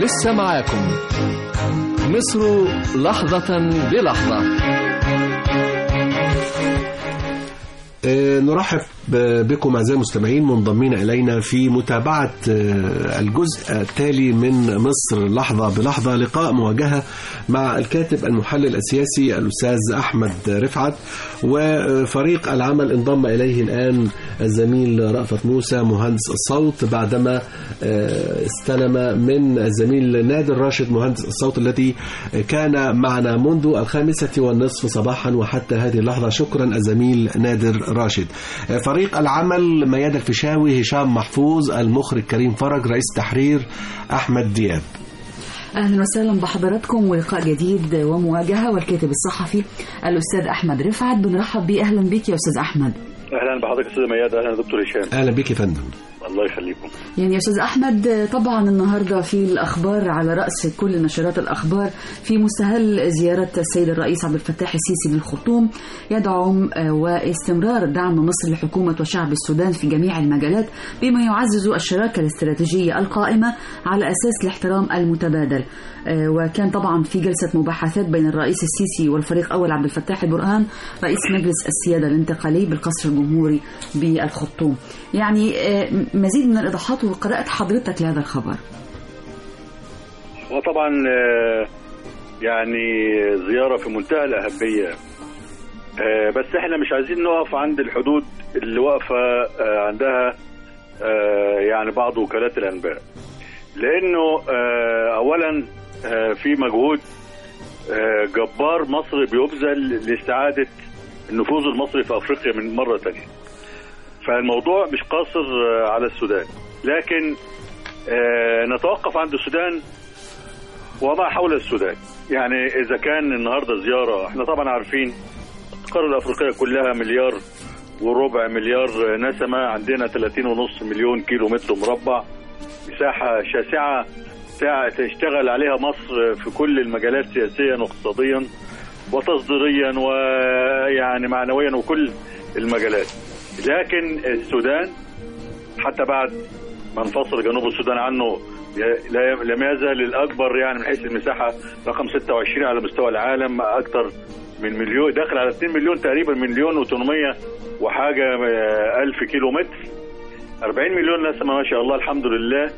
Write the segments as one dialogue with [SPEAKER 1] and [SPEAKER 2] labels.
[SPEAKER 1] لسه معاكم مصر لحظة بلحظة.
[SPEAKER 2] نرحب بكم أعزائي المستمعين منضمين إلينا في متابعة الجزء التالي من مصر لحظة بلحظة، لقاء مواجهة مع الكاتب المحلل السياسي الأستاذ أحمد رفعت، وفريق العمل انضم إليه الآن الزميل رأفت موسى مهندس الصوت بعدما استلم من الزميل نادر راشد مهندس الصوت الذي كان معنا منذ 5:30 صباحا وحتى هذه اللحظة. شكرا الزميل نادر راشد. فريق العمل مياد الفيشاوي، هشام محفوظ، المخرج كريم فرج، رئيس تحرير أحمد دياب.
[SPEAKER 3] أهلا وسهلا بحضراتكم ولقاء جديد ومواجهة، والكاتب الصحفي الأستاذ أحمد رفعت بنرحب بيه. أهلا بك يا أستاذ أحمد.
[SPEAKER 4] أهلا بحضرتك أستاذ مياد. أهلا دكتور هشام.
[SPEAKER 2] أهلا بك يا فندم.
[SPEAKER 4] الله يخليكم.
[SPEAKER 3] يعني يا أستاذ أحمد، طبعا النهاردة في الأخبار على رأس كل نشرات الأخبار في مستهل زيارة السيد الرئيس عبد الفتاح السيسي للخرطوم، يدعم واستمرار دعم مصر لحكومة وشعب السودان في جميع المجالات بما يعزز الشراكة الاستراتيجية القائمة على أساس الاحترام المتبادل. وكان طبعا في جلسة مباحثات بين الرئيس السيسي والفريق أول عبد الفتاح البرهان رئيس مجلس السيادة الانتقالي بالقصر الجمهوري بالخرطوم. يعني مزيد من الإيضاحات وقراءة حضرتك لهذا الخبر.
[SPEAKER 4] وطبعا يعني زيارة في منتهى الأهمية، بس احنا مش عايزين نقف عند الحدود اللي واقفة عندها يعني بعض وكالات الأنباء، لأنه أولا في مجهود جبار مصر بيبذل لاستعادة النفوذ المصري في أفريقيا من مرة تانية. فالموضوع مش قاصر على السودان، لكن نتوقف عند السودان وما حول السودان. يعني إذا كان النهاردة زيارة، احنا طبعا عارفين القارة الأفريقية كلها 1.25 مليار نسمة، عندنا 30.5 مليون كيلو متر مربع، مساحة شاسعة تشتغل عليها مصر في كل المجالات سياسيا واقتصاديا وتصديريا ويعني معنويا وكل المجالات. لكن السودان حتى بعد ما انفصل جنوب السودان عنه لم يزل الأكبر يعني من حيث المساحة رقم 26 على مستوى العالم، أكثر من مليون، داخل على 2 مليون تقريبا، 1,800,000 وحاجة ألف كيلو متر، 40 مليون نسمة ما شاء الله الحمد لله.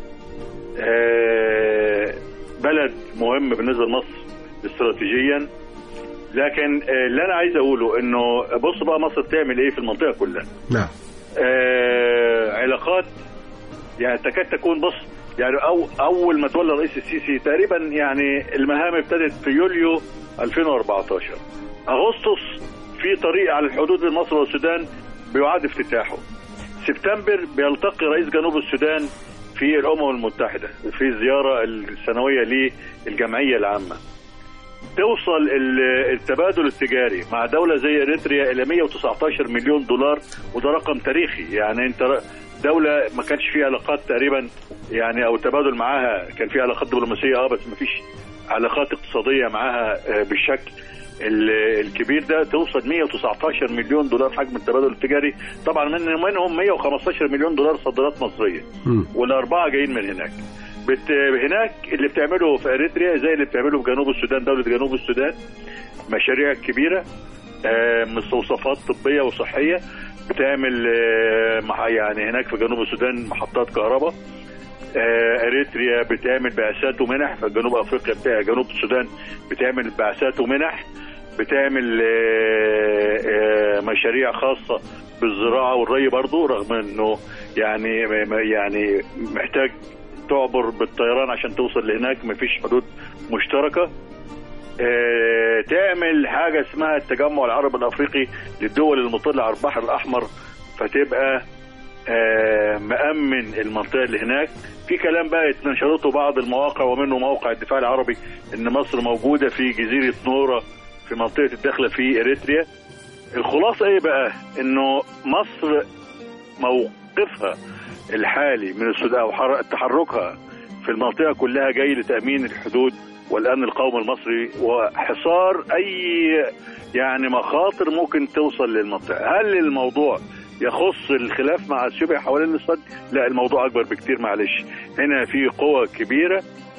[SPEAKER 4] بلد مهم بالنسبة لمصر استراتيجيا. لكن اللي أنا عايز أقوله إنه بص بقى مصر بتعمل إيه في المنطقة كلها.
[SPEAKER 2] نعم.
[SPEAKER 4] علاقات يعني تكاد تكون، بص يعني أول ما تولى الرئيس السيسي تقريبا يعني المهام ابتدت في يوليو 2014. أغسطس في طريق على الحدود بين مصر والسودان بيعاد افتتاحه. سبتمبر بيلتقي رئيس جنوب السودان في الأمم المتحدة في الزيارة السنوية للجمعية العامة. توصل التبادل التجاري مع دولة زي إريتريا إلى 119 مليون دولار، وده رقم تاريخي. يعني أنت دولة ما كانش فيها علاقات تقريبا يعني، أو التبادل معاها كان فيها علاقات دبلوماسية بس ما فيش علاقات اقتصادية معاها بالشكل الكبير ده. توصل 119 مليون دولار حجم التبادل التجاري، طبعا منهم 115 مليون دولار صادرات مصرية، والأربعة جايين من هناك. هناك اللي بتعمله في اريتريا زي اللي بتعمله في جنوب السودان، دولة جنوب السودان مشاريع كبيرة، مستوصفات طبية وصحية، بتعمل يعني هناك في جنوب السودان محطات كهرباء. اريتريا بتعمل بعثات ومنح، في جنوب افريقيا بتاع جنوب السودان بتعمل بعثات ومنح، بتعمل مشاريع خاصة بالزراعة والري برضو، رغم انه يعني محتاج تعبر بالطيران عشان توصل لهناك، مفيش حدود مشتركة. تعمل حاجة اسمها التجمع العربي الأفريقي للدول المطلة على البحر الأحمر، فتبقى مأمن المنطقة اللي هناك. في كلام بقى اتنشرته بعض المواقع ومنه موقع الدفاع العربي ان مصر موجودة في جزيرة نورة في منطقة الداخلة في اريتريا. الخلاصة ايه بقى؟ انه مصر موقفها الحالي من السودان او تحركها في المنطقة كلها جاي لتأمين الحدود والأمن القومي المصري وحصار أي يعني مخاطر ممكن توصل للمنطقة. هل الموضوع يخص الخلاف مع اثيوبيا حوالين السد؟ لا، الموضوع أكبر بكتير. معلش، هنا في قوة كبيرة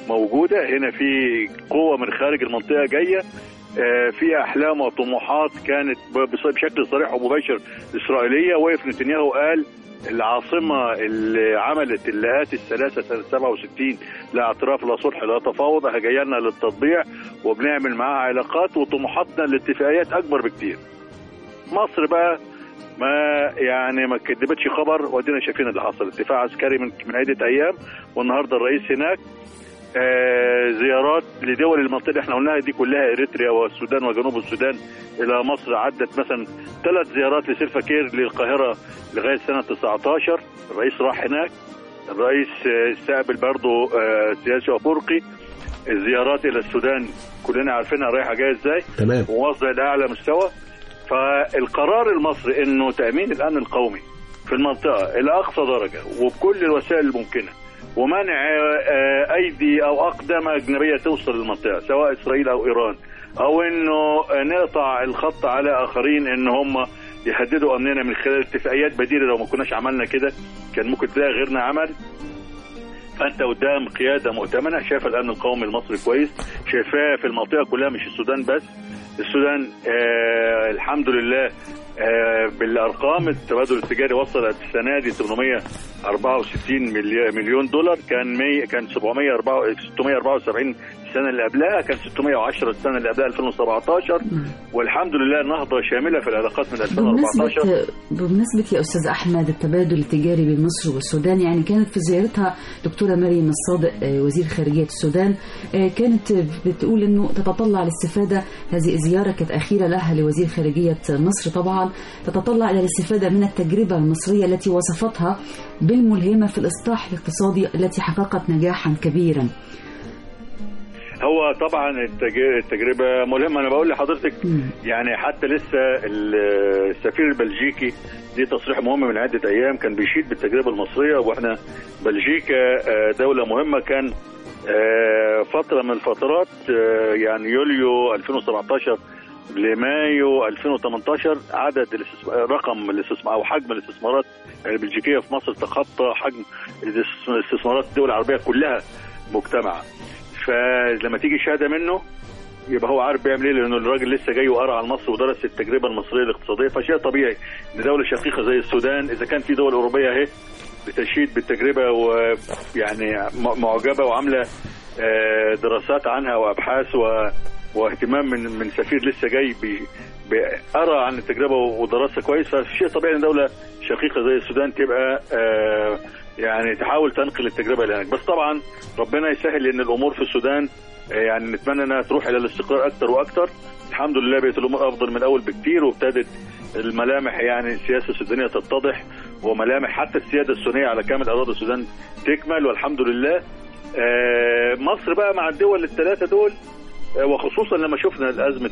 [SPEAKER 4] موجودة هنا، في قوة من خارج المنطقة جاية، في أحلام وطموحات كانت بشكل صريح ومباشر إسرائيلية. وقف نتنياهو قال العاصمة اللي عملت اللقاءات الثلاثة سنة 67 لا اعتراف لا صلح لا تفاوض جايه لنا للتطبيع وبنعمل معاها علاقات، وطموحاتنا لاتفاقيات أكبر بكتير. مصر بقى ما كدبتش خبر، وادينا شايفين اللي حصل. اتفاق عسكري من عدة أيام، والنهارده الرئيس هناك. زيارات لدول المنطقه اللي احنا قلناها دي كلها، اريتريا والسودان وجنوب السودان الى مصر، عدت مثلا 3 زيارات لسيلفا كير للقاهره لغايه سنه 19. الرئيس راح هناك، الرئيس استقبل برضه سياسي افريقي. الزيارات الى السودان كلنا عارفينها رايحه جايه ازاي،
[SPEAKER 2] تمام،
[SPEAKER 4] وواصله لاعلى مستوى. فالقرار المصري انه تامين الامن القومي في المنطقه الى اقصى درجه وبكل الوسائل الممكنه، ومنع ايدي او اقدام اجنبيه توصل للمنطقه سواء اسرائيل او ايران، او انه نقطع الخط على اخرين ان هم يهددوا امننا من خلال اتفاقيات بديله. لو ما كناش عملنا كده كان ممكن تلاقي غيرنا عمل. فانت قدام قياده مؤتمنه شايفه الامن القومي المصري كويس، شايفاه في المنطقه كلها مش السودان بس. السودان الحمد لله بالارقام التبادل التجاري وصل السنه دي 864 مليون دولار، كان 674 السنه اللي قبلها، كان 610 السنه اللي قبلها 2017. والحمد لله نهضه شامله في العلاقات من 2014.
[SPEAKER 3] بمناسبه يا استاذ احمد التبادل التجاري بين مصر والسودان، يعني كانت في زيارتها دكتوره مريم الصادق وزير خارجيه السودان كانت بتقول انه تتطلع لاستفاده، هذه الزياره كانت اخيره لها لوزير خارجيه مصر طبعا، تتطلع الى الاستفاده من التجربه المصريه التي وصفتها بالملهمه في الاصلاح الاقتصادي التي حققت نجاحا كبيرا.
[SPEAKER 4] هو طبعا التجربه ملهمه. انا بقول لحضرتك يعني حتى لسه السفير البلجيكي دي تصريح مهم من عده ايام كان بيشيد بالتجربه المصريه، واحنا بلجيكا دوله مهمه. كان فتره من الفترات يعني يوليو 2017 لمايو 2018 عدد رقم الاستثمار او حجم الاستثمارات البلجيكيه في مصر تخطى حجم الاستثمارات الدول العربيه كلها مجتمعه. فلما تيجي شهاده منه يبقى هو عارف بيعمل ايه، لانه الراجل لسه جاي وقرا على مصر ودرس التجربه المصريه الاقتصاديه. فشيء طبيعي ان دوله شقيقه زي السودان، اذا كان في دول اوروبيه اهي بتشيد بالتجربه ويعني معجبه وعامله دراسات عنها وابحاث واهتمام من سفير لسه جاي بيقرا عن التجربه ودراسه كويس، فشيء طبيعي ان دوله شقيقه زي السودان تبقى يعني تحاول تنقل التجربه اللي هناك. بس طبعا ربنا يسهل ان الامور في السودان يعني نتمنى انها تروح الى الاستقرار اكثر واكثر. الحمد لله بقت الامور افضل من الاول بكثير، وابتدت الملامح يعني السياسه السودانيه تتضح، وملامح حتى السياده السنيه على كامل اراضي السودان تكمل، والحمد لله. مصر بقى مع الدول الثلاثه دول، وخصوصا لما شفنا الازمه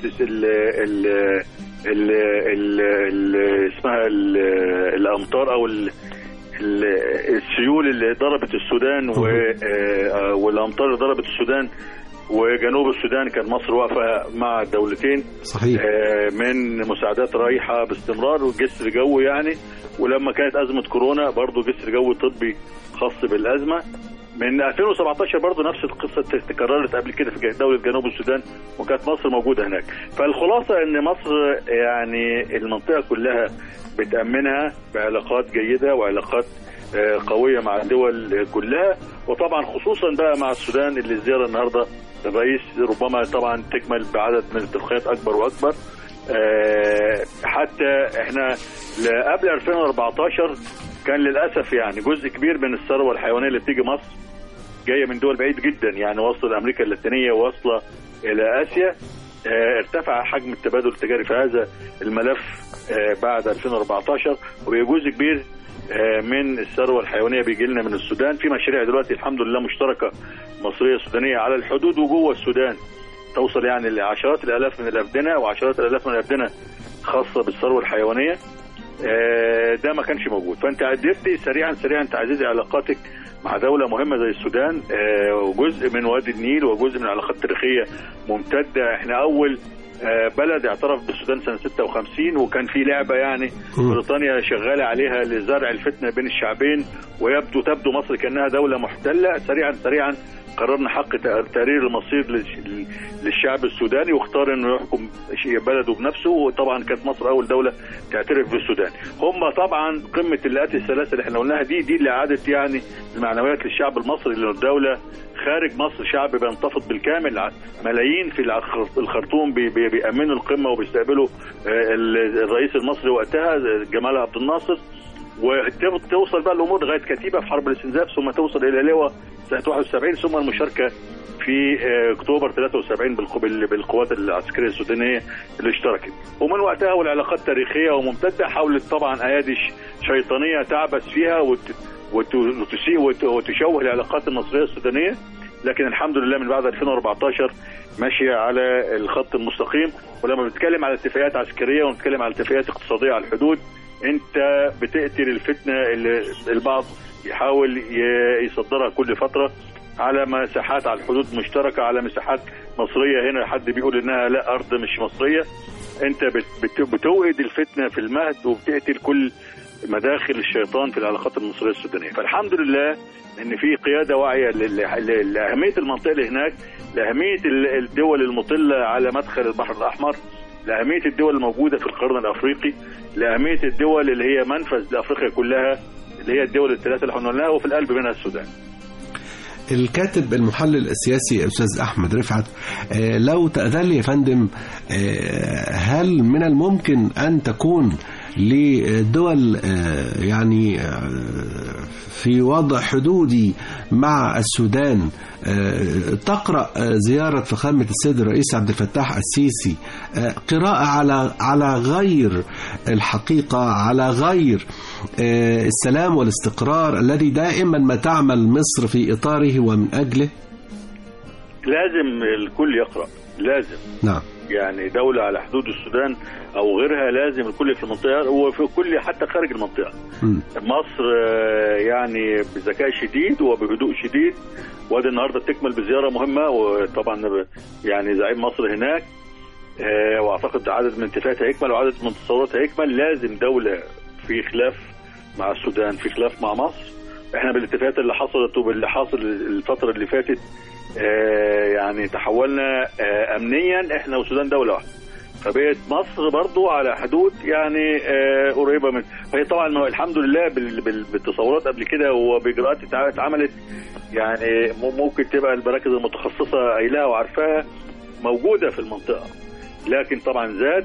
[SPEAKER 4] اسمها الامطار او السيول اللي ضربت السودان والامطار اللي ضربت السودان وجنوب السودان، كان مصر واقفه مع الدولتين
[SPEAKER 2] صحيح
[SPEAKER 4] من مساعدات رايحه باستمرار وجسر جوي يعني. ولما كانت ازمه كورونا برضو جسر جوي طبي خاص بالازمه. من 2017 برضو نفس القصه تكررت قبل كده في دوله جنوب السودان، وكانت مصر موجوده هناك. فالخلاصه ان مصر يعني المنطقه كلها بتأمنها بعلاقات جيدة وعلاقات قوية مع الدول كلها، وطبعا خصوصا بقى مع السودان اللي الزيارة النهاردة الرئيس ربما طبعا تكمل بعدد من الاتفاقيات أكبر وأكبر. حتى احنا قبل 2014 كان للأسف يعني جزء كبير من الثروة الحيوانية اللي بتيجي مصر جاية من دول بعيد جدا، يعني واصلة لأمريكا اللاتينية واصلة إلى آسيا. ارتفع حجم التبادل التجاري في هذا الملف بعد 2014، وجزء كبير من الثروه الحيوانيه بيجي لنا من السودان. في مشاريع دلوقتي الحمد لله مشتركه مصريه سودانيه على الحدود وجوه السودان توصل يعني لعشرات الالاف من الابدنه، وعشرات الالاف من الابدنه خاصه بالثروه الحيوانيه. ده ما كانش موجود. فانت قدرتي سريعا تعزيزي علاقاتك مع دولة مهمة زي السودان، وجزء من وادي النيل وجزء من علاقات تاريخية ممتدة. احنا أول بلد اعترف بالسودان سنة 56، وكان في لعبة يعني بريطانيا شغالة عليها لزرع الفتنة بين الشعبين، تبدو مصر كأنها دولة محتلة. سريعا قررنا حق تقرير المصير للشعب السوداني، واختار انه يحكم بلده بنفسه. وطبعا كانت مصر اول دوله تعترف بالسودان. هم طبعا قمه اللقاءات الثلاثه اللي احنا قلناها دي اللي عادت يعني المعنويات للشعب المصري، لانه الدوله خارج مصر شعب بينتفض بالكامل، ملايين في الخرطوم بيأمنوا القمه وبيستقبلوا الرئيس المصري وقتها جمال عبد الناصر، وتوصل بقى الامور لغايه كتيبه في حرب الاستنزاف، ثم توصل الى لواء سنه 71، ثم المشاركه في اكتوبر 73 بالقوات العسكريه السودانيه اللي اشتركت. ومن وقتها والعلاقات تاريخيه وممتده، حاولت طبعا ايادي شيطانيه تعبث فيها وتسيء وتشوه العلاقات المصريه السودانيه، لكن الحمد لله من بعد 2014 ماشيه على الخط المستقيم. ولما بنتكلم على اتفاقيات عسكريه ونتكلم على اتفاقيات اقتصاديه على الحدود، انت بتقتل الفتنه اللي البعض يحاول يصدرها كل فتره على مساحات على الحدود مشتركه، على مساحات مصريه. هنا حد بيقول انها لا ارض مش مصريه. انت بتوقد الفتنه في المهد وبتقتل كل مداخل الشيطان في العلاقات المصريه السودانيه. فالحمد لله ان في قياده واعيه لاهميه المنطقه اللي هناك، لاهميه الدول المطله على مدخل البحر الاحمر، لأهمية الدول الموجودة في القرن الأفريقي، لأهمية الدول اللي هي منفذ لأفريقيا كلها، اللي هي الدول الثلاثة اللي قلنا لها، وفي القلب منها السودان.
[SPEAKER 2] الكاتب المحلل السياسي الأستاذ أحمد رفعت، لو تأذن لي يا فندم، هل من الممكن أن تكون لدول يعني في وضع حدودي مع السودان تقرأ زيارة فخامة السيد الرئيس عبد الفتاح السيسي قراءة على غير الحقيقة، على غير السلام والاستقرار الذي دائما ما تعمل مصر في إطاره ومن أجله؟
[SPEAKER 4] لازم الكل يقرأ، لازم.
[SPEAKER 2] نعم.
[SPEAKER 4] يعني دولة على حدود السودان أو غيرها لازم الكل في المنطقة وفي كل حتى خارج المنطقة. مصر يعني بذكاء شديد وبهدوء شديد، وادي النهاردة تكمل بزيارة مهمة، وطبعا يعني زعيم مصر هناك، واعتقد عدد من اتفاقات هيكمل وعدد من تصورات هيكمل. لازم دولة في خلاف مع السودان، في خلاف مع مصر. احنا بالاتفاقات اللي حصلت وباللي حاصل الفترة اللي فاتت يعني تحولنا امنيا احنا والسودان دولة واحدة، فبقت مصر برضو على حدود يعني قريبة من. فهي طبعا الحمد لله بالتصورات قبل كده وبإجراءات اتعملت، يعني ممكن تبقى المراكز المتخصصة قايلاها وعارفاها موجودة في المنطقة، لكن طبعا زاد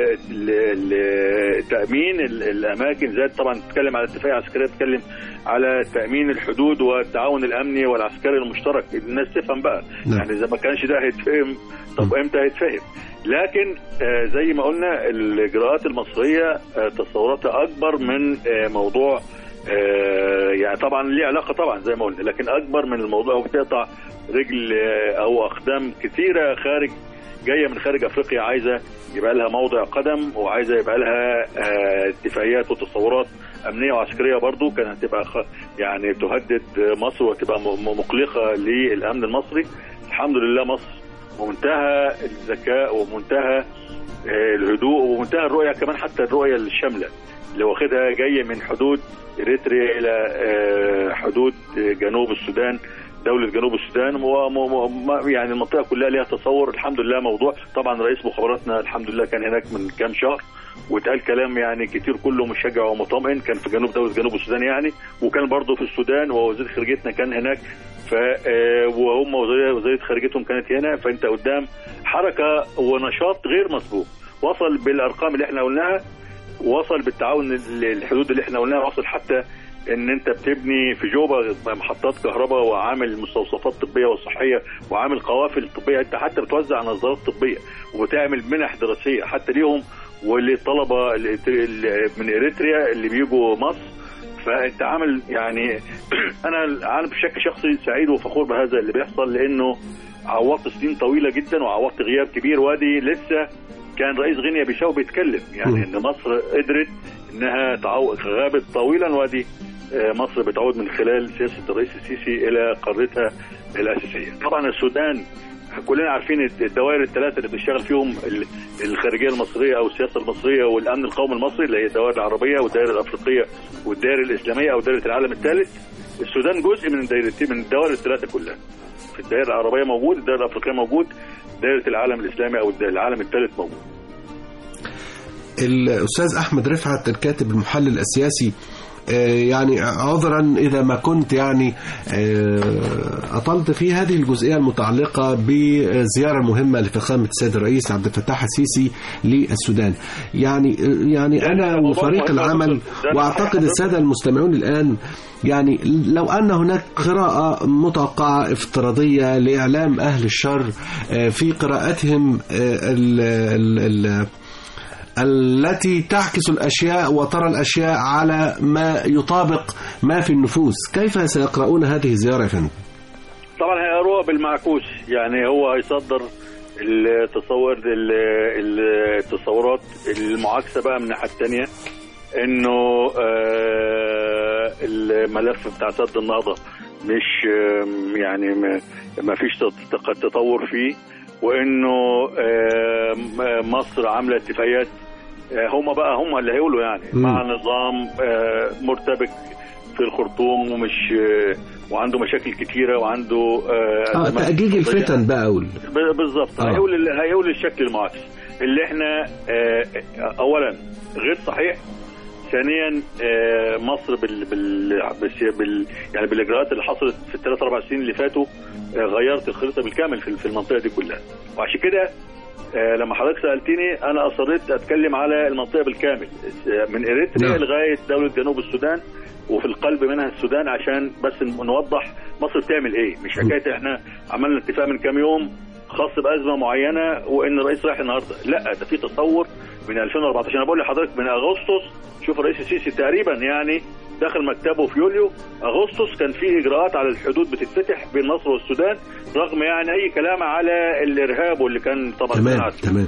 [SPEAKER 4] التأمين الأماكن، زاد طبعا تتكلم على اتفاقية عسكرية، تتكلم على تأمين الحدود والتعاون الأمني والعسكري المشترك. الناس تفهم بقى. يعني إذا ما كانش ده هيتفهم طب إمتى هيتفهم؟ لكن زي ما قلنا الإجراءات المصرية تصوراتها أكبر من موضوع يعني طبعا ليه علاقة طبعا زي ما قلنا، لكن أكبر من الموضوع، وبتقطع رجل أو أقدام كثيرة جايه من خارج افريقيا، عايزه يبقى لها موضع قدم، وعايزه يبقى لها اتفاقيات وتصورات امنيه وعسكريه برضو كانت هتبقى يعني تهدد مصر وتبقى مقلقه للامن المصري. الحمد لله مصر ومنتهى الذكاء ومنتهى الهدوء ومنتهى الرؤيه، كمان حتى الرؤيه الشامله اللي واخدها جايه من حدود اريتريا الى حدود جنوب السودان، دولة جنوب السودان، يعني المنطقة كلها ليها تصور. الحمد لله موضوع طبعا رئيس مخابراتنا الحمد لله كان هناك من كام شهر واتقال كلام يعني كتير كله مشجع ومطمئن، كان في دولة جنوب السودان يعني، وكان برضه في السودان، ووزير خارجيتنا كان هناك، وهم وزيرة خارجيتهم كانت هنا. فانت قدام حركة ونشاط غير مسبوق، وصل بالارقام اللي احنا قلناها، وصل بالتعاون الحدود اللي احنا قلناها، وصل حتى ان انت بتبني في جوبا محطات كهرباء وعامل مستوصفات طبيه وصحيه وعامل قوافل طبيه، انت حتى بتوزع نظارات طبيه وبتعمل منح دراسيه حتى ليهم وللطلبه من اريتريا اللي بيجوا مصر. فانت عامل يعني انا بشكل شخصي سعيد وفخور بهذا اللي بيحصل، لانه عوضت سنين طويله جدا وعوضت غياب كبير. وادي لسه كان رئيس غينيا بيساو بيتكلم يعني ان مصر قدرت انها غابت طويلا، وادي مصر بتعود من خلال سياسة الرئيس السيسي إلى قارتها الأساسية. طبعا السودان كلنا عارفين الدوائر الثلاثة اللي بتشتغل فيهم الخارجية المصرية أو السياسة المصرية والأمن القومي المصري، اللي هي الدوائر العربية والدائرة الأفريقية والدائرة الإسلامية أو دائرة العالم الثالث. السودان جزء من دايرتين من الدوائر الثلاثه كلها. في الدائره العربيه موجود، الدائره الافريقيه موجود، دائره العالم الاسلامي او العالم الثالث موجود.
[SPEAKER 2] الأستاذ أحمد رفعت الكاتب المحلل السياسي، يعني عذرا إذا ما كنت يعني أطلت في هذه الجزئية المتعلقة بزيارة مهمة لفخامة السيد الرئيس عبد الفتاح السيسي للسودان. يعني أنا وفريق العمل وأعتقد السادة المستمعون الآن، يعني لو أن هناك قراءة متوقعة افتراضية لإعلام أهل الشر في قراءتهم التي تعكس الأشياء وترى الأشياء على ما يطابق ما في النفوس، كيف سيقرؤون هذه الزيارة يا فندم؟
[SPEAKER 4] طبعا هيقروها بالمعكوس، يعني هو هيصدر التصورات المعاكسة بقى من الناحية الثانية، انه الملف بتاع سد النهضة مش يعني ما فيش تطور فيه، وانه مصر عامله اتفاقيات هم اللي هيقولوا يعني مع نظام مرتبك في الخرطوم وعنده مشاكل كتيره وعنده
[SPEAKER 2] تأجيج الفتن بقى
[SPEAKER 4] بالظبط. هيقول الشكل المعاكس اللي احنا اولا غير صحيح، ثانيا مصر يعني بالاجراءات اللي حصلت في الثلاث اربع سنين اللي فاتوا غيرت الخريطه بالكامل في المنطقه دي كلها. وعشان كده لما حضرتك سالتني انا اصريت اتكلم على المنطقه بالكامل من اريتريا لغايه دوله جنوب السودان وفي القلب منها السودان، عشان بس نوضح مصر بتعمل ايه. مش حكايه احنا عملنا اتفاق من كام يوم خاص بازمه معينه وان الرئيس رايح النهارده، لا ده في تصور من 2014. انا بقول لحضرتك من اغسطس، شوف الرئيس السيسي تقريبا يعني داخل مكتبه في يوليو اغسطس كان في اجراءات على الحدود بتتفتح بين مصر والسودان، رغم يعني اي كلام على الارهاب واللي كان طبعا
[SPEAKER 2] تمام.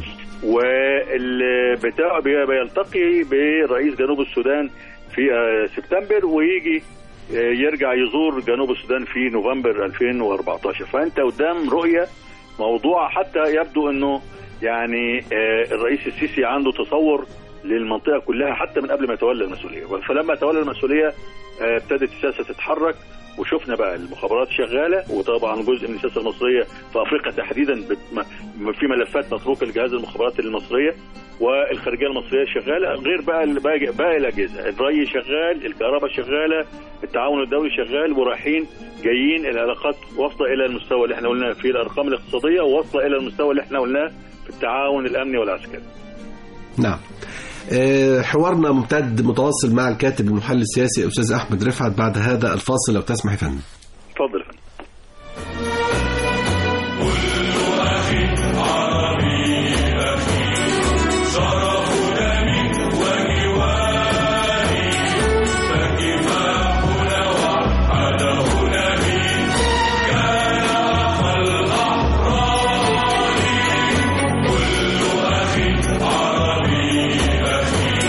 [SPEAKER 4] والبتاع بيلتقي برئيس جنوب السودان في سبتمبر، ويجي يرجع يزور جنوب السودان في نوفمبر 2014. فانت قدام رؤيه موضوع، حتى يبدو انه يعني الرئيس السيسي عنده تصور للمنطقه كلها حتى من قبل ما يتولى المسؤوليه. فلما تولى المسؤوليه ابتدت السياسه تتحرك، وشفنا بقى المخابرات شغاله، وطبعا جزء من السياسه المصريه في افريقيا تحديدا في ملفات متروكه لجهاز المخابرات المصريه، والخارجيه المصريه شغاله، غير بقى باقي الاجهزه. الري شغال، الكهرباء شغاله، التعاون الدولي شغال، ورايحين جايين، العلاقات واصله الى المستوى اللي احنا قلناه في الارقام الاقتصاديه، وواصله الى المستوى اللي احنا قلناه في التعاون الامني والعسكري.
[SPEAKER 2] نعم. حوارنا ممتد متواصل مع الكاتب المحلل السياسي أستاذ أحمد رفعت بعد هذا الفاصل لو تسمح يا فندم.
[SPEAKER 4] اتفضل يا فندم.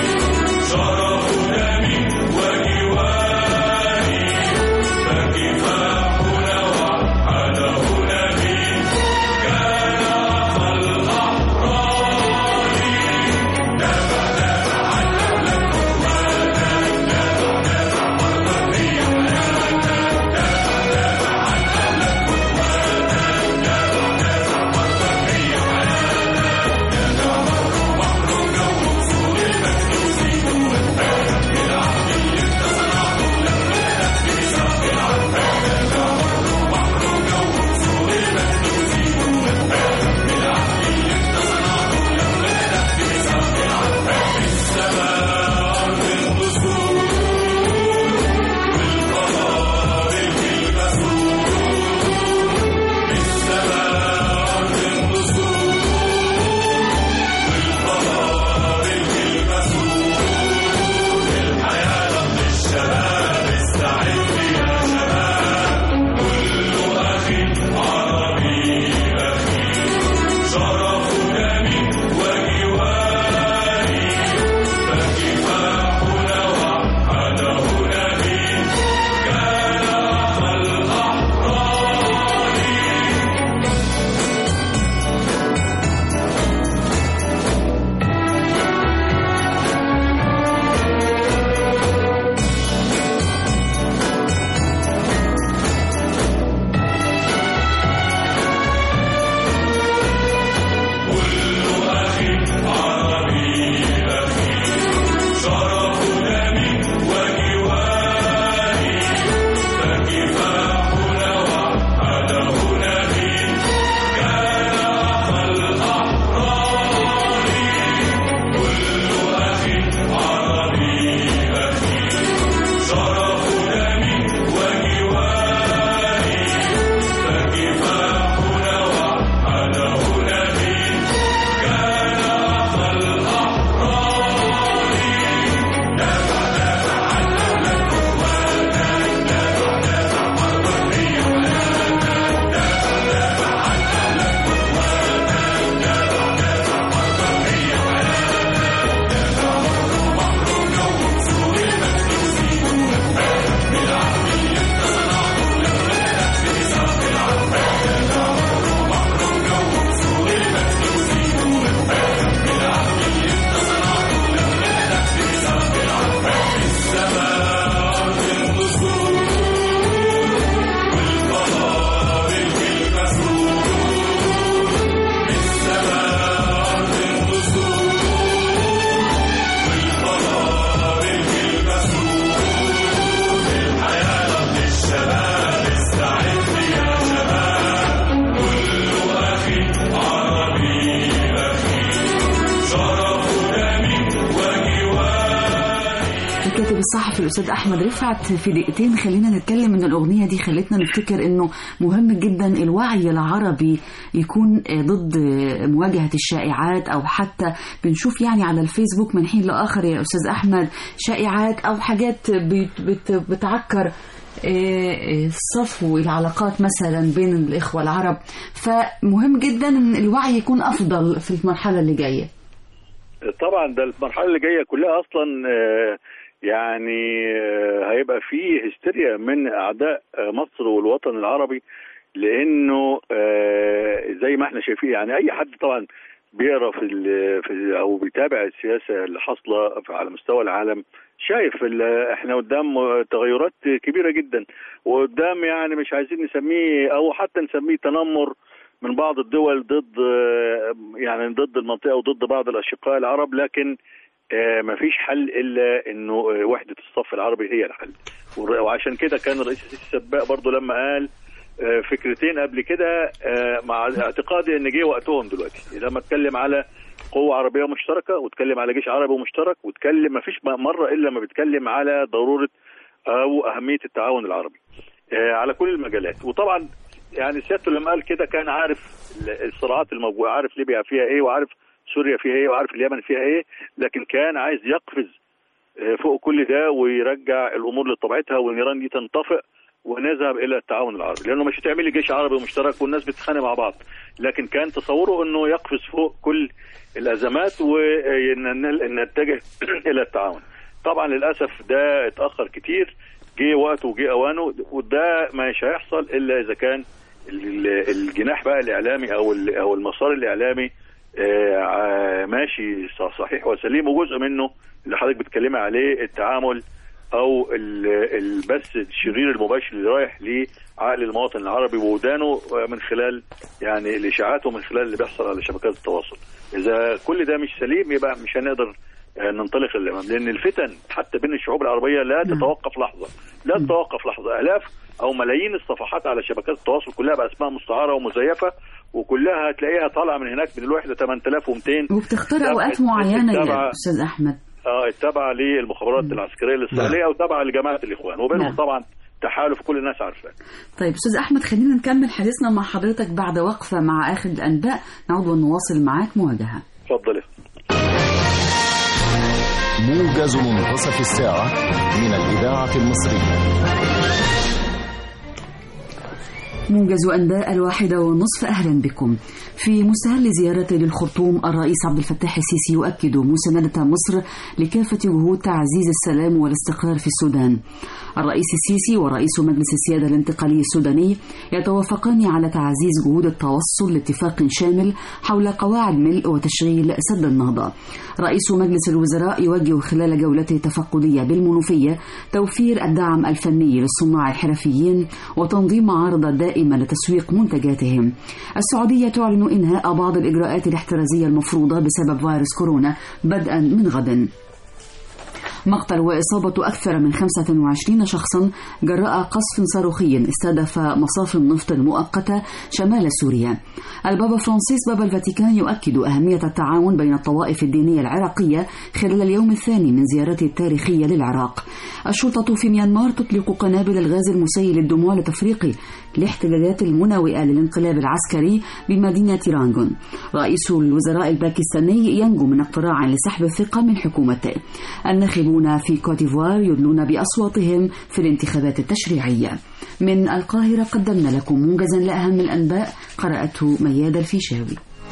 [SPEAKER 5] شرف دمي وجواري فكفاح
[SPEAKER 3] الصحفي الأستاذ أحمد رفعت، في دقيقتين خلينا نتكلم إن الأغنية دي خلتنا نفتكر إنه مهم جدا الوعي العربي يكون ضد مواجهة الشائعات، أو حتى بنشوف يعني على الفيسبوك من حين لآخر يا أستاذ أحمد شائعات أو حاجات بتعكر صفو العلاقات مثلا بين الإخوة العرب. فمهم جدا إن الوعي يكون أفضل في المرحلة اللي جاية.
[SPEAKER 4] طبعا ده المرحلة اللي جاية كلها أصلا يعني هيبقى فيه هستيريا من أعداء مصر والوطن العربي، لأنه زي ما احنا شايفين يعني أي حد طبعا بيقرأ في أو بيتابع السياسة اللي حاصلة على مستوى العالم شايف احنا قدام تغيرات كبيرة جدا، وقدام يعني مش عايزين نسميه أو حتى نسميه تنمر من بعض الدول ضد المنطقة وضد بعض الأشقاء العرب، لكن ما فيش حل إلا إنه وحدة الصف العربي هي الحل. وعشان كده كان الرئيس السيسي السباق برضو لما قال فكرتين قبل كده مع اعتقادي إن جه وقتهم دلوقتي، لما اتكلم على قوة عربية مشتركة واتكلم على جيش عربي مشترك، واتكلم ما فيش مرة إلا ما بيتكلم على ضرورة أو أهمية التعاون العربي على كل المجالات. وطبعا يعني سيادته لما قال كده كان عارف الصراعات الموجودة، عارف ليبيا فيها ايه وعارف سوريا فيها ايه وعارف اليمن فيها ايه، لكن كان عايز يقفز فوق كل ده ويرجع الامور لطبيعتها والنيران دي تنطفئ ونذهب الى التعاون العربي، لانه مش هتعمل لي جيش عربي مشترك والناس بتتخانق مع بعض، لكن كان تصوره انه يقفز فوق كل الازمات وان نتجه الى التعاون. طبعا للاسف ده اتاخر كتير، جه وقته وجه اوانه، وده مش هيحصل الا اذا كان الجناح بقى الاعلامي او المسار الاعلامي ماشي صحيح وسليم، وجزء منه اللي حضرتك بتكلمي عليه التعامل او البث الشرير المباشر اللي رايح لعقل المواطن العربي وودانه من خلال يعني الاشاعات ومن خلال اللي بيحصل على شبكات التواصل. اذا كل ده مش سليم يبقى مش هنقدر ننطلق للامام، لان الفتن حتى بين الشعوب العربيه لا تتوقف لحظه، لا تتوقف لحظه. الاف او ملايين الصفحات على شبكات التواصل كلها باسماء مستعاره ومزيفه، وكلها هتلاقيها طالعه من هناك من الوحده 8200
[SPEAKER 3] وبتختار اوقات معينه يا استاذ احمد
[SPEAKER 4] التابعه للمخابرات العسكريه الاسرائيليه وتابعه لجماعه الاخوان، وبينهم طبعا تحالف كل الناس عارفاه.
[SPEAKER 3] طيب استاذ احمد خلينا نكمل حديثنا مع حضرتك بعد وقفه مع اخر الانباء، نعود ونواصل معاك مواجهه.
[SPEAKER 4] اتفضلي.
[SPEAKER 5] موجز منتصف الساعة من الإذاعة المصرية.
[SPEAKER 3] موجز أنباء 1:30. أهلا بكم. في مستهل زيارته للخرطوم الرئيس عبد الفتاح السيسي يؤكد مساندة مصر لكافة جهود تعزيز السلام والاستقرار في السودان. الرئيس السيسي ورئيس مجلس السيادة الانتقالي السوداني يتوافقان على تعزيز جهود التوصل لاتفاق شامل حول قواعد ملء وتشغيل سد النهضة. رئيس مجلس الوزراء يوجه خلال جولته التفقدية بالمنوفية توفير الدعم الفني للصناع الحرفيين وتنظيم معارض دائمة لتسويق منتجاتهم. السعودية تعلن إنهاء بعض الإجراءات الاحترازية المفروضة بسبب فيروس كورونا بدءا من غد. مقتل وإصابة أكثر من 25 شخصا جراء قصف صاروخي استهدف مصاف النفط المؤقتة شمال سوريا. البابا فرانسيس بابا الفاتيكان يؤكد أهمية التعاون بين الطوائف الدينية العراقية خلال اليوم الثاني من زيارته التاريخية للعراق. الشرطة في ميانمار تطلق قنابل الغاز المسيل للدموع لتفريق الاحتجاجات المناوئة للانقلاب العسكري بمدينة رانغون. رئيس الوزراء الباكستاني ينجو من اقتراع لسحب الثقة من حكومته. الناخبون في كوتيفوار يدلون بأصواتهم في الانتخابات التشريعية. من القاهرة قدمنا لكم موجزا لأهم الأنباء قرأته مياد الفيشاوي.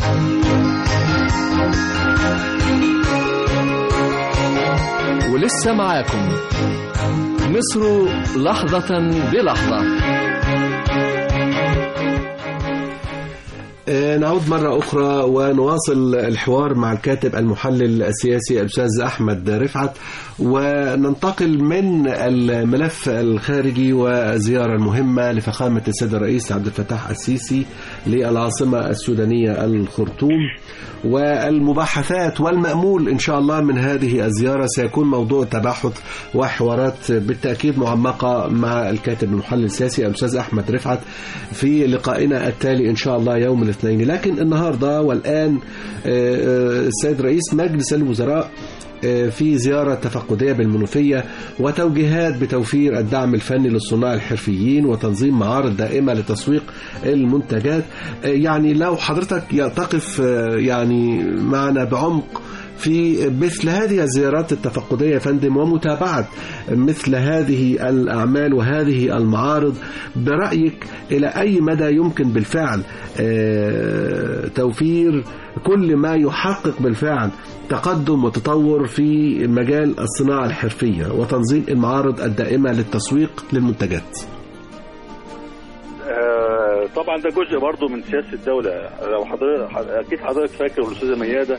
[SPEAKER 1] ولسه معاكم مصر لحظة بلحظة.
[SPEAKER 2] نعود مرة أخرى ونواصل الحوار مع الكاتب المحلل السياسي الأستاذ أحمد رفعت، وننتقل من الملف الخارجي والزيارة المهمة لفخامة السيد الرئيس عبد الفتاح السيسي للعاصمة السودانية الخرطوم، والمباحثات والمأمول إن شاء الله من هذه الزيارة سيكون موضوع تباحث وحوارات بالتأكيد معمقة مع الكاتب المحلل السياسي الأستاذ أحمد رفعت في لقائنا التالي إن شاء الله يوم الاثنين. لكن النهاردة والآن السيد رئيس مجلس الوزراء في زيارة تفقدية بالمنوفية وتوجيهات بتوفير الدعم الفني للصناع الحرفيين وتنظيم معارض دائمة لتسويق المنتجات. يعني لو حضرتك تقف يعني معنا بعمق في مثل هذه الزيارات التفقدية يا فندم ومتابعة مثل هذه الأعمال وهذه المعارض، برأيك إلى أي مدى يمكن بالفعل توفير كل ما يحقق بالفعل تقدم وتطور في مجال الصناعة الحرفية وتنظيم المعارض الدائمة للتسويق للمنتجات؟
[SPEAKER 4] طبعا ده جزء برضو من سياسة الدولة. لو أكيد حضرتك فاكر والأستاذة ميادة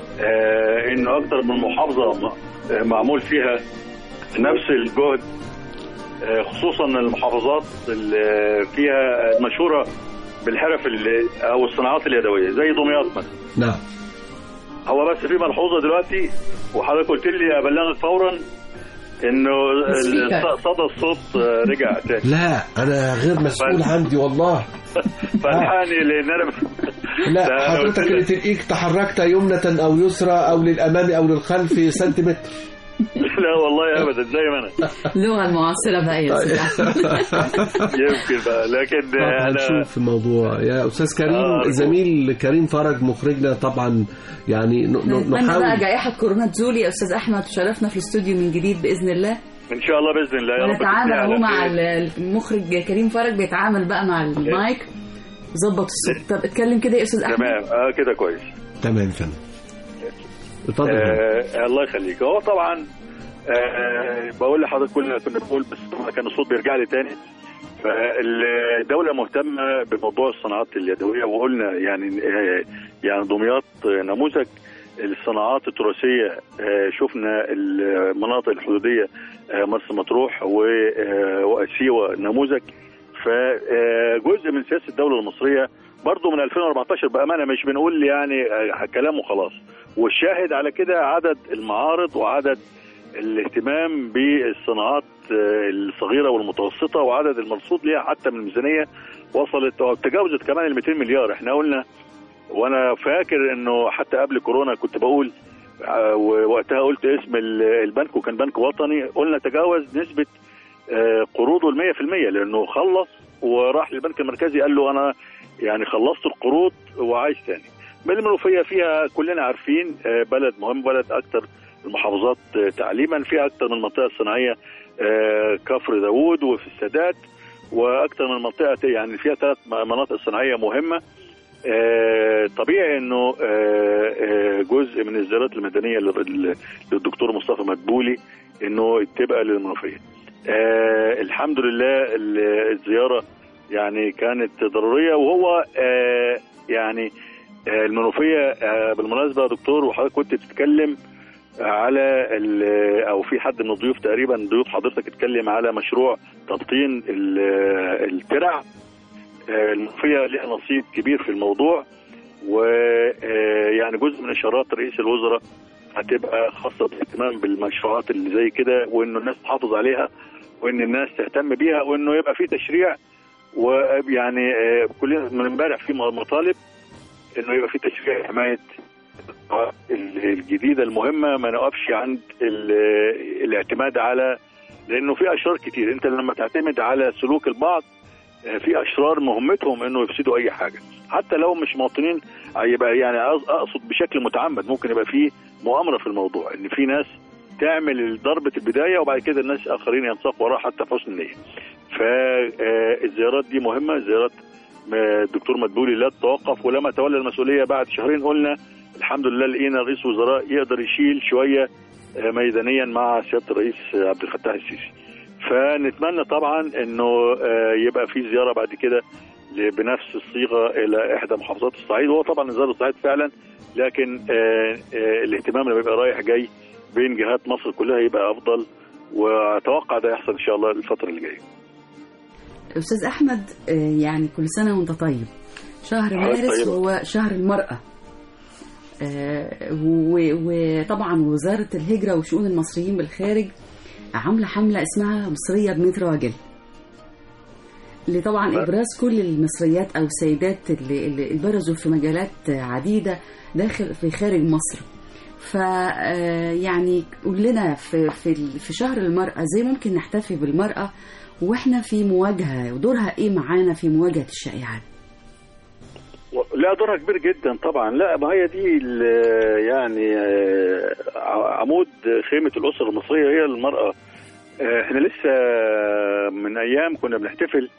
[SPEAKER 4] إنه أكتر من محافظة معمول فيها نفس الجهد، خصوصا المحافظات اللي فيها مشهورة بالحرف أو الصناعات اليدوية زي دمياط مثلا.
[SPEAKER 2] نعم.
[SPEAKER 4] هو بس في ملحوظة دلوقتي وحضرتك قلت لي أبلغك فورا إنه صدى الصوت رجع تاني.
[SPEAKER 2] لا أنا غير مسؤول عندي والله.
[SPEAKER 4] فالحاني لأن أنا
[SPEAKER 2] لا حضرتك اللي تلاقيك تحركت يمنة أو يسرى أو للأمام أو للخلف سنتيمتر.
[SPEAKER 4] لا والله ابدا زي ما انا.
[SPEAKER 3] اللغه المعاصره بقى يا
[SPEAKER 4] يمكن بقى، لكن
[SPEAKER 2] انا هنشوف الموضوع يا استاذ كريم. زميل كريم فرج مخرجنا طبعا يعني
[SPEAKER 3] نحاول بقى جائحه كورونا تزول يا استاذ احمد، تشرفنا في الاستوديو من جديد باذن الله.
[SPEAKER 4] ان شاء الله باذن الله. يا رب
[SPEAKER 3] نتعامل اهو مع المخرج كريم فرج بيتعامل بقى مع المايك ظبط الصوت. طب اتكلم كده يا استاذ احمد.
[SPEAKER 4] تمام كده كويس.
[SPEAKER 2] تمام فندم. اتفضل.
[SPEAKER 4] الله يخليك. هو طبعا بقول لحضرتك كلنا كنا بنقول بس كان الصوت بيرجع لي تاني. فالدوله مهتمه بموضوع الصناعات اليدويه، وقلنا يعني دمياط نموذج الصناعات التراثيه. شفنا المناطق الحدوديه مرسى مطروح وسيوه نموذج. فجزء من سياسه الدوله المصريه برضو من 2014 بامانه، مش بنقول يعني كلام وخلاص. والشاهد على كده عدد المعارض وعدد الاهتمام بالصناعات الصغيره والمتوسطه، وعدد المرصود ليها حتى من الميزانيه وصلت او تجاوزت كمان ال 200 مليار. احنا قلنا، وانا فاكر انه حتى قبل كورونا كنت بقول ووقتها قلت اسم البنك وكان بنك وطني، قلنا تجاوز نسبه قروضه ال 100%، لانه خلص وراح للبنك المركزي قال له انا يعني خلصت القروض وعايز ثاني. المنوفيه فيها كلنا عارفين بلد مهم، بلد اكثر المحافظات تعليما، فيها اكثر من منطقه صناعيه، كفر داوود وفي السادات، واكثر من منطقه يعني فيها 3 مناطق صناعيه مهمه. طبيعي انه جزء من الزيارات المدنيه للدكتور مصطفى مدبولي انه تبقى للمنوفيه. الحمد لله الزياره يعني كانت ضروريه، وهو يعني المنوفيه بالمناسبه يا دكتور، وحضرتك كنت بتتكلم على او في حد من الضيوف تقريبا ضيوف حضرتك اتكلم على مشروع تبطين الترع. المنوفيه لها نصيب كبير في الموضوع، ويعني جزء من اشارات رئيس الوزراء هتبقى خاصه بالاهتمام بالمشروعات اللي زي كده، وانه الناس تحافظ عليها وان الناس تهتم بيها، وانه يبقى في تشريع. ويعني كلنا من امبارح في مطالب انه يبقى في تشريع حمايه الجديده المهمه، ما نقفش عند الاعتماد على، لانه في اشرار كتير. انت لما تعتمد على سلوك البعض، في اشرار مهمتهم انه يفسدوا اي حاجه حتى لو مش مواطنين. يبقى يعني اقصد بشكل متعمد ممكن يبقى في مؤامره في الموضوع، ان في ناس تعمل ضربه البدايه وبعد كده الناس اخرين ينساقوا وراها حتى في حسن النيه. فالزيارات دي مهمه. زيارات الدكتور مدبولي لا تتوقف، ولما تولى المسؤوليه بعد شهرين قلنا الحمد لله لقينا رئيس وزراء يقدر يشيل شويه ميدانيا مع سياده الرئيس عبد الفتاح السيسي. فنتمنى طبعا انه يبقى في زياره بعد كده بنفس الصيغه الى احدى محافظات الصعيد. وهو طبعا زار الصعيد فعلا، لكن الاهتمام لما يبقى رايح جاي بين جهات مصر كلها يبقى افضل، واتوقع ده يحصل ان شاء الله الفتره اللي جايه.
[SPEAKER 3] استاذ احمد، يعني كل سنه وانت طيب. شهر مارس هو شهر المراه، وطبعا وزاره الهجره وشؤون المصريين بالخارج عامله حمله اسمها مصريه ب100 راجل. لطبعا إبراز كل المصريات أو السيدات اللي برزوا في مجالات عديدة داخل في خارج مصر. يعني قول لنا في شهر المرأة ازاي ممكن نحتفي بالمرأة واحنا في مواجهة، ودورها ايه معانا في مواجهة الشائعات؟
[SPEAKER 4] لا، دورها كبير جدا طبعا. لا، ما هي دي يعني عمود خيمة الأسرة المصرية هي المرأة. احنا لسه من ايام كنا بنحتفل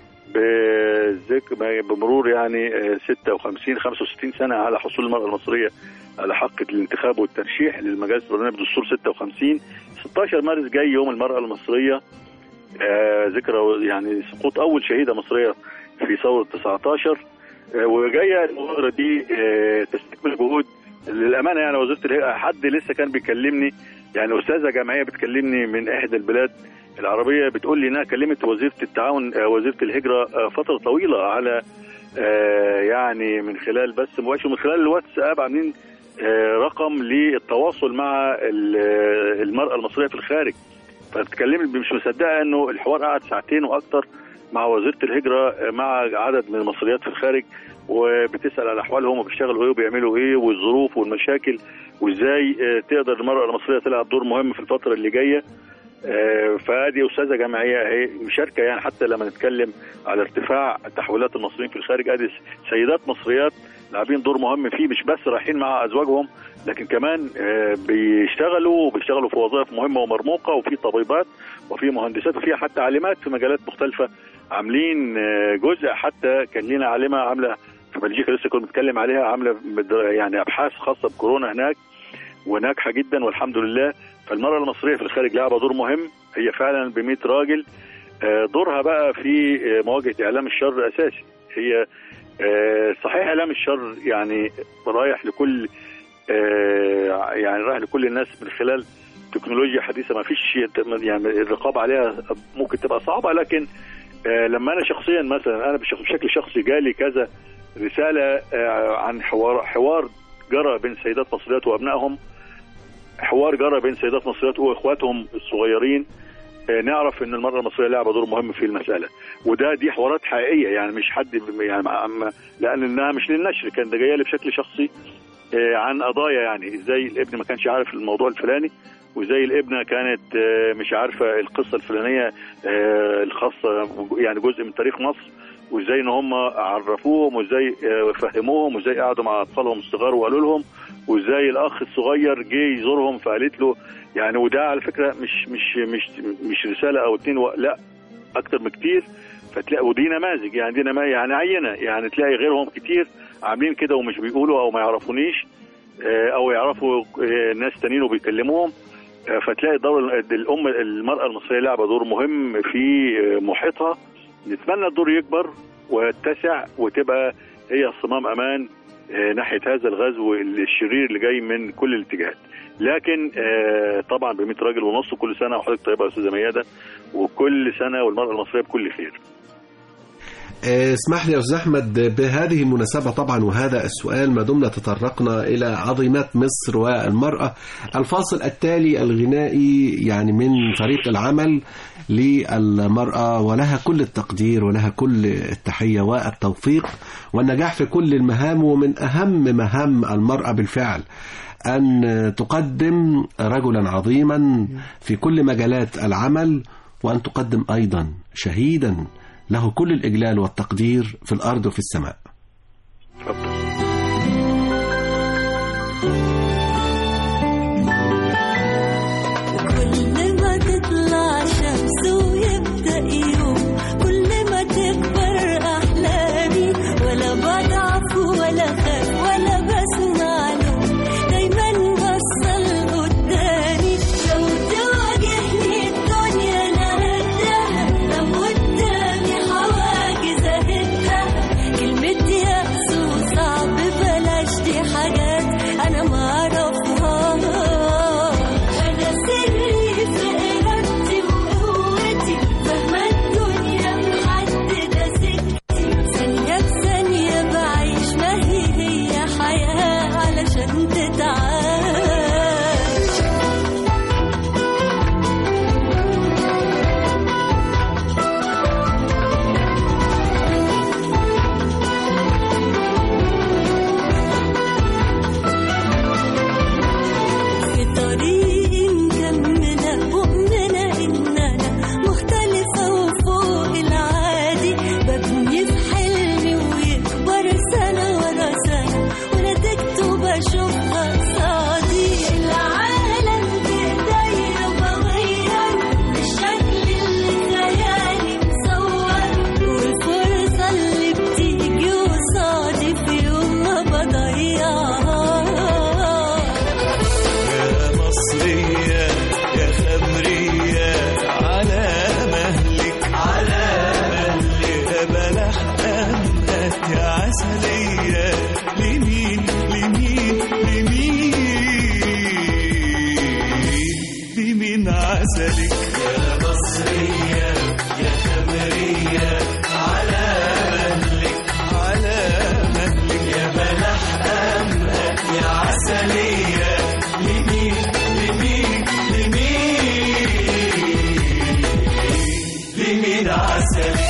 [SPEAKER 4] بمرور يعني 65 سنة على حصول المرأة المصرية على حق الانتخاب والترشيح للمجالس البرلمانية بدستور 56. 16 مارس جاي يوم المرأة المصرية، ذكرى يعني سقوط أول شهيدة مصرية في ثورة 19. وجاية المبادرة دي تستكمل جهود للأمانة. يعني وزيرة حد لسه كان بيكلمني، يعني أستاذة جامعية بتكلمني من إحدى البلاد العربية، بتقول لي إنها كلمت وزيرة التعاون وزيرة الهجرة فترة طويلة على يعني من خلال بس مباشر، من خلال الواتساب عاملين رقم للتواصل مع المرأة المصرية في الخارج. فبتكلمني مش مصدقة إنه الحوار قعد ساعتين وأكتر مع وزيرة الهجرة مع عدد من المصريات في الخارج، وبتسأل على أحوالهم وبيشتغلوا إيه وبيعملوا إيه والظروف والمشاكل، وإزاي تقدر المرأة المصرية تلعب دور مهم في الفترة اللي جاية. فادي أستاذة جامعية هي مشاركة. يعني حتى لما نتكلم على ارتفاع تحويلات المصريين في الخارج، ادي سيدات مصريات لاعبين دور مهم فيه، مش بس رايحين مع أزواجهم لكن كمان بيشتغلوا في وظائف مهمة ومرموقة، وفي طبيبات وفي مهندسات وفي حتى عالمات في مجالات مختلفة عاملين جزء. حتى كان لنا عالمة عاملة في بلجيكا لسه كنا بنتكلم عليها، عاملة يعني أبحاث خاصة بكورونا هناك وناجحة جدا والحمد لله. فالمرأة المصرية في الخارج لعبة دور مهم، هي فعلا ب100 راجل. دورها بقى في مواجهة إعلام الشر أساسي. هي صحيح إعلام الشر يعني رايح لكل الناس من خلال تكنولوجيا حديثة، ما فيش يعني الرقابة عليها ممكن تبقى صعبة، لكن لما أنا شخصيا مثلا أنا بشكل شخصي جالي كذا رسالة عن حوار جرى بين سيدات مصريات وأبنائهم، حوار جرى بين سيدات مصريات واخواتهم الصغيرين، نعرف ان المرأة المصرية لعبة دور مهم في المسألة. دي حوارات حقيقية، يعني مش حد يعني لانها مش للنشر، كان ده جايه لي بشكل شخصي عن قضايا، يعني ازاي الابن ما كانش عارف الموضوع الفلاني، وازاي الابنة كانت مش عارفة القصة الفلانية الخاصة يعني جزء من تاريخ مصر، وازاي ان هم عرفوهم وازاي فهموهم وازاي قعدوا مع اطفالهم الصغار وقالوا لهم، وازاي الاخ الصغير جه يزورهم فقالت له يعني. وده على فكره مش رساله او اتنين لا اكتر من كتير. فتلاقي ودي نماذج، يعني دي يعني عينه، يعني تلاقي غيرهم كتير عاملين كده ومش بيقولوا او ما يعرفونيش او يعرفوا ناس تانيين وبيكلموهم. فتلاقي دور المرأة المصرية لعبة دور مهم في محيطها. نتمنى الدور يكبر ويتسع وتبقى هي صمام امان ناحية هذا الغزو الشرير اللي جاي من كل الاتجاهات. لكن طبعا ب100 راجل ونص كل سنة، وحضرتك طيبة يا أستاذة ميادة، وكل سنة والمرأة المصرية بكل خير.
[SPEAKER 2] اسمح لي يا أستاذ أحمد بهذه المناسبة طبعا وهذا السؤال، ما دمنا تطرقنا إلى عظيمات مصر والمرأة، الفاصل التالي الغنائي يعني من فريق العمل للمرأة، ولها كل التقدير ولها كل التحية والتوفيق والنجاح في كل المهام. ومن أهم مهام المرأة بالفعل أن تقدم رجلا عظيما في كل مجالات العمل، وأن تقدم أيضا شهيدا له كل الإجلال والتقدير في الأرض وفي السماء.
[SPEAKER 6] كل ما تطلع شمس ويبدأ يوم، كل ما تكبر أحلامي، ولا بضعف ولا خاف ولا بسمع له، دايما بصل قدامي. لو تواجهني الدنيا نهدها، لو قدامي حواجز أهدها، كلمتي
[SPEAKER 7] عين عسل.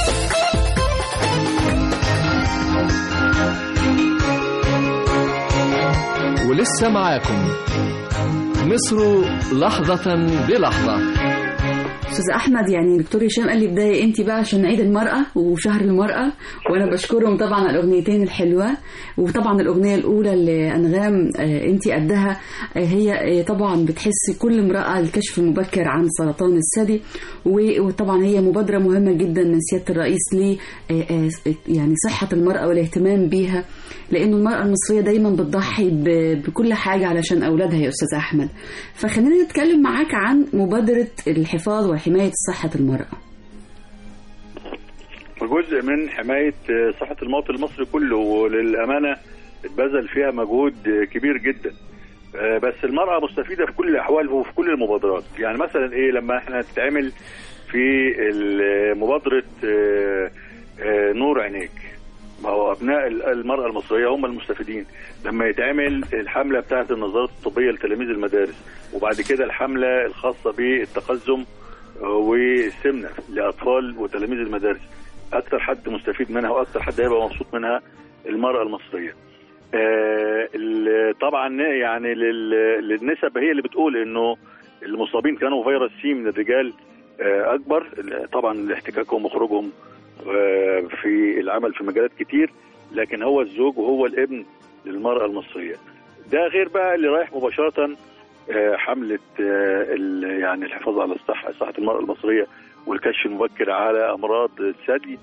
[SPEAKER 1] ولسه معاكم مصر لحظة بلحظة.
[SPEAKER 3] أستاذ أحمد، يعني دكتور هشام قال لي بداية أنت بقى عشان عيد المرأة وشهر المرأة، وأنا بشكرهم طبعا على الأغنيتين الحلوة. وطبعا الأغنية الأولى اللي أنغام أنت قدها، هي طبعا بتحس كل امرأة الكشف المبكر عن سرطان الثدي، وطبعا هي مبادرة مهمة جدا من سيادة الرئيس ل يعني صحة المرأة والاهتمام بيها، لأنه المرأة المصرية دايما بتضحي بكل حاجة علشان أولادها يا أستاذ أحمد. فخلينا نتكلم معاك عن مبادرة الحفاظ وحماية صحة المرأة.
[SPEAKER 4] جزء من حماية صحة المواطن المصري كله، وللأمانة اتبذل فيها مجهود كبير جدا. بس المرأة مستفيدة في كل الأحوال وفي كل المبادرات. يعني مثلا إيه لما احنا نتعامل في مبادرة نور عينيك، ما هو أبناء المرأة المصرية هم المستفيدين. لما يتعمل الحملة بتاعت النظارات الطبية لتلاميذ المدارس، وبعد كده الحملة الخاصة بالتقزم والسمنة لأطفال وتلاميذ المدارس، أكتر حد مستفيد منها وأكتر حد هيبقى مبسوط منها المرأة المصرية. طبعا يعني للنسب هي اللي بتقول إنه المصابين كانوا فيروس سي من الرجال أكبر، طبعا احتكاكهم وخروجهم في العمل في مجالات كتير، لكن هو الزوج وهو الابن للمرأة المصرية. ده غير بقى اللي رايح مباشرة حملة يعني الحفاظ على صحة المرأة المصرية والكشف المبكر على أمراض الثدي.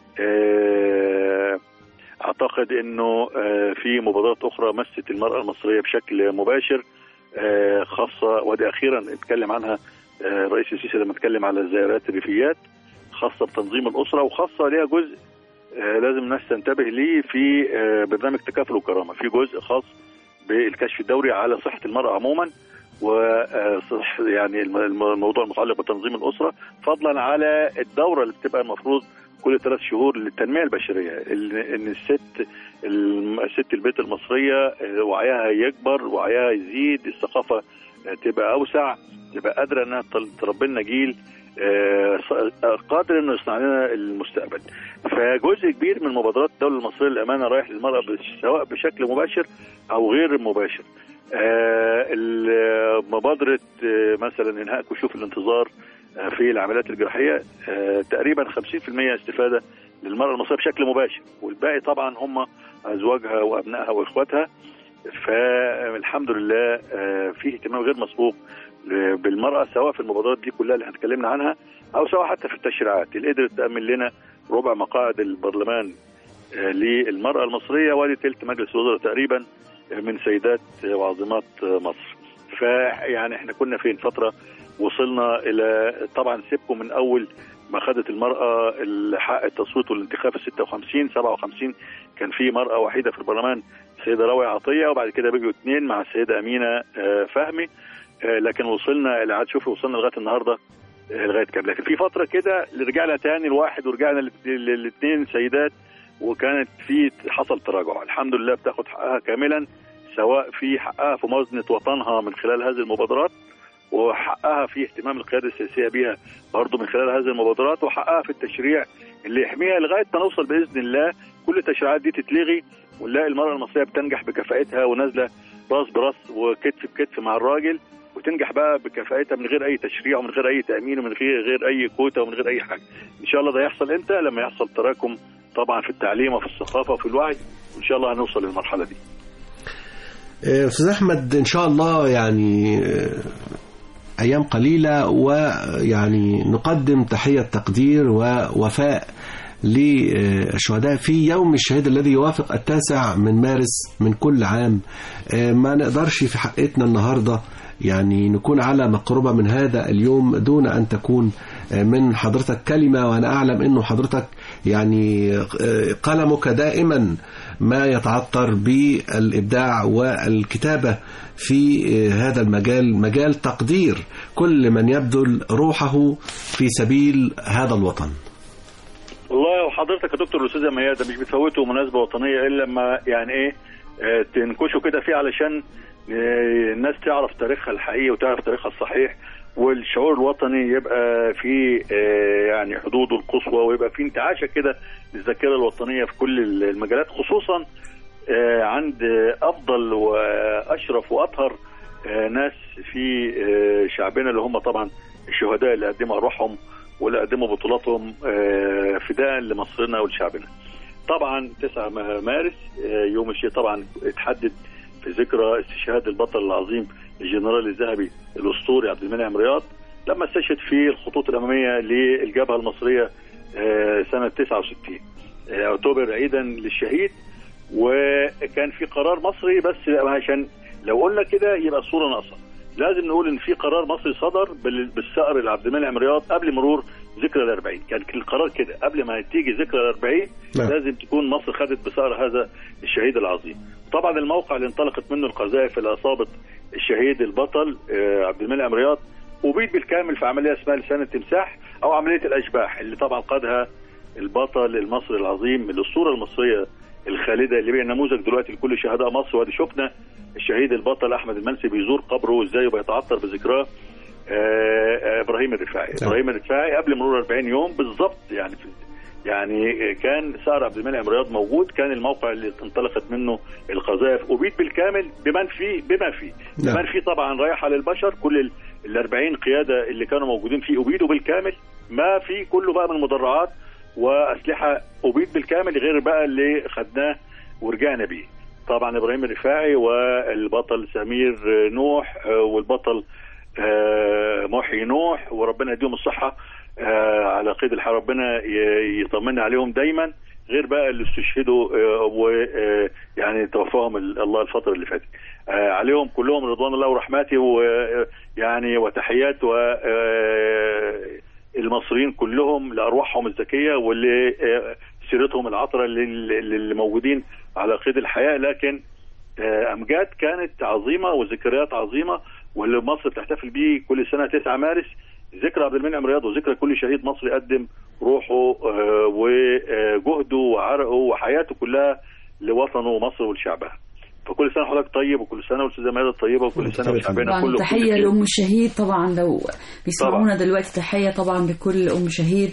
[SPEAKER 4] أعتقد أنه في مبادرات أخرى مست المرأة المصرية بشكل مباشر خاصة، ودي أخيرا اتكلم عنها رئيس السيسي لما اتكلم على زيارات الريفيات، خاصة بتنظيم الأسرة، وخاصة ليها جزء لازم الناس تنتبه ليه في برنامج تكافل وكرامة. في جزء خاص بالكشف الدوري على صحة المرأة عموما، وصح يعني الموضوع المتعلق بتنظيم الأسرة، فضلا على الدورة اللي بتبقى المفروض كل 3 شهور للتنمية البشرية، ان الست البيت المصرية وعيها يكبر، وعيها يزيد، الثقافة تبقى أوسع، تبقى قادرة انها تربي لنا جيل قادر انه يصنع لنا المستقبل. فجزء كبير من مبادرات الدولة المصرية للأمانة رايح للمرأة سواء بشكل مباشر أو غير مباشر. مبادرة مثلا إنهاء كشوف الانتظار في العمليات الجراحية تقريبا 50% استفادة للمرأة المصرية بشكل مباشر، والباقي طبعا هم أزواجها وأبنائها وإخواتها. فالحمد لله في اهتمام غير مسبوق بالمرأة، سواء في المبادرات دي كلها اللي هنتكلمنا عنها، أو سواء حتى في التشريعات اللي قدرت تأمن لنا ربع مقاعد البرلمان للمرأة المصرية، وادي تلت مجلس الوزراء تقريبا من سيدات وعظيمات مصر. فيعني احنا كنا فين فترة وصلنا إلى طبعا سيبكم من أول ما خدت المرأة حق التصويت والانتخاب في 56 57 كان في مرأة وحيدة في البرلمان، السيدة راوية عطية، وبعد كده بقوا 2 مع السيدة أمينة فهمي. لكن وصلنا اللي عاد شوفي وصلنا لغايه النهارده لغايه كام. لكن في فتره كده رجعنا تاني لواحد ورجعنا ل2 سيدات، وكانت في حصل تراجع. الحمد لله بتاخد حقها كاملا، سواء في حقها في موازنه وطنها من خلال هذه المبادرات، وحقها في اهتمام القياده السياسيه بها برضه من خلال هذه المبادرات، وحقها في التشريع اللي يحميها لغايه ما نوصل باذن الله كل التشريعات دي تتلغي، ونلاقي المراه المصريه بتنجح بكفاءتها ونازله راس براس وكتف بكتف مع الراجل، وتنجح بقى بكفاءتها من غير اي تشريع ومن غير اي تامين ومن غير اي كوتا ومن غير اي حاجه. ان شاء الله ده يحصل امتى؟ لما يحصل تراكم طبعا في التعليم وفي الثقافه وفي الوعي، وان شاء الله هنوصل للمرحله دي.
[SPEAKER 2] استاذ احمد، ان شاء الله يعني ايام قليله ويعني نقدم تحيه تقدير ووفاء للشهداء في يوم الشهيد الذي يوافق 9 من مارس من كل عام. ما نقدرش في حقتنا النهارده يعني نكون على مقربة من هذا اليوم دون أن تكون من حضرتك كلمة، وأنا أعلم أنه حضرتك يعني قلمك دائما ما يتعطر بالإبداع والكتابة في هذا المجال، مجال تقدير كل من يبذل روحه في سبيل هذا الوطن.
[SPEAKER 4] والله وحضرتك يا دكتور الأستاذة ميادة مش بتفوتوا مناسبة وطنية إلا لما يعني إيه تنكشوا كده فيه علشان الناس تعرف تاريخها الحقيقي وتعرف تاريخها الصحيح، والشعور الوطني يبقى في يعني حدوده القصوى، ويبقى في انتعاشة كده للذاكرة الوطنية في كل المجالات، خصوصا عند أفضل وأشرف وأطهر ناس في شعبنا، اللي هم طبعا الشهداء اللي قدموا أرواحهم واللي قدموا بطولاتهم فداء لمصرنا ولشعبنا. طبعا 9 مارس يوم الشيء طبعا اتحدد في ذكرى استشهاد البطل العظيم الجنرال الذهبي الأسطوري عبد المنعم رياض، لما استشهد في الخطوط الأمامية للجبهة المصرية سنة 69. اعتبر عيدا للشهيد، وكان في قرار مصري، بس عشان لو قلنا كده يبقى الصورة ناقصة. لازم نقول ان في قرار مصري صدر بالثأر لعبد المنعم رياض قبل مرور ذكرى ال40. كان القرار كده قبل ما تيجي ذكرى ال40 لازم تكون مصر خدت بثأر هذا الشهيد العظيم. طبعا الموقع اللي انطلقت منه القذائف اللي اصابت الشهيد البطل عبد المنعم رياض وبيد بالكامل في عمليه اسمها لسان التمساح او عمليه الاشباح، اللي طبعا قادها البطل المصري العظيم، الاسطوره المصريه الخالده اللي بقى نموذج دلوقتي لكل شهداء مصر. وادي شفنا الشهيد البطل احمد المنسي بيزور قبره ازاي وبيتعطر بذكراه ابراهيم الرفاعي. ابراهيم الرفاعي قبل مرور 40 يوم بالظبط، يعني كان ثأر عبد المنعم رياض موجود، كان الموقع اللي انطلقت منه القذائف أبيد بالكامل بما فيه طبعا رايحه للبشر. كل ال40 قياده اللي كانوا موجودين فيه أبيدوا بالكامل، ما في كله بقى من مدرعات واسلحه أبيد بالكامل، غير بقى اللي خدناه ورجعنا بيه. طبعا ابراهيم الرفاعي والبطل سمير نوح والبطل محي نوح، وربنا يديهم الصحه على قيد الحياه، ربنا يطمنا عليهم دايما، غير بقى اللي استشهدوا ويعني توفاهم الله الفتره اللي فاتت. عليهم كلهم رضوان الله ورحمته ويعني وتحيات المصريين كلهم لارواحهم الزكيه واللي سيرتهم العطره اللي موجودين على قيد الحياه. لكن امجاد كانت عظيمه وذكريات عظيمه، واللي مصر بتحتفل بيه كل سنه 9 مارس، ذكرى عبد المنعم رياض وذكرى كل شهيد مصري قدم روحه وجهده وعرقه وحياته كلها لوطنه ومصر ولشعبها. فكل سنه حضرتك طيب، وكل سنه والاستاذه ميادة طيبه، وكل سنه وشعبنا كله.
[SPEAKER 3] تحيه لام الشهيد طبعا، لو بيسمعونا دلوقتي تحيه طبعا لكل ام شهيد،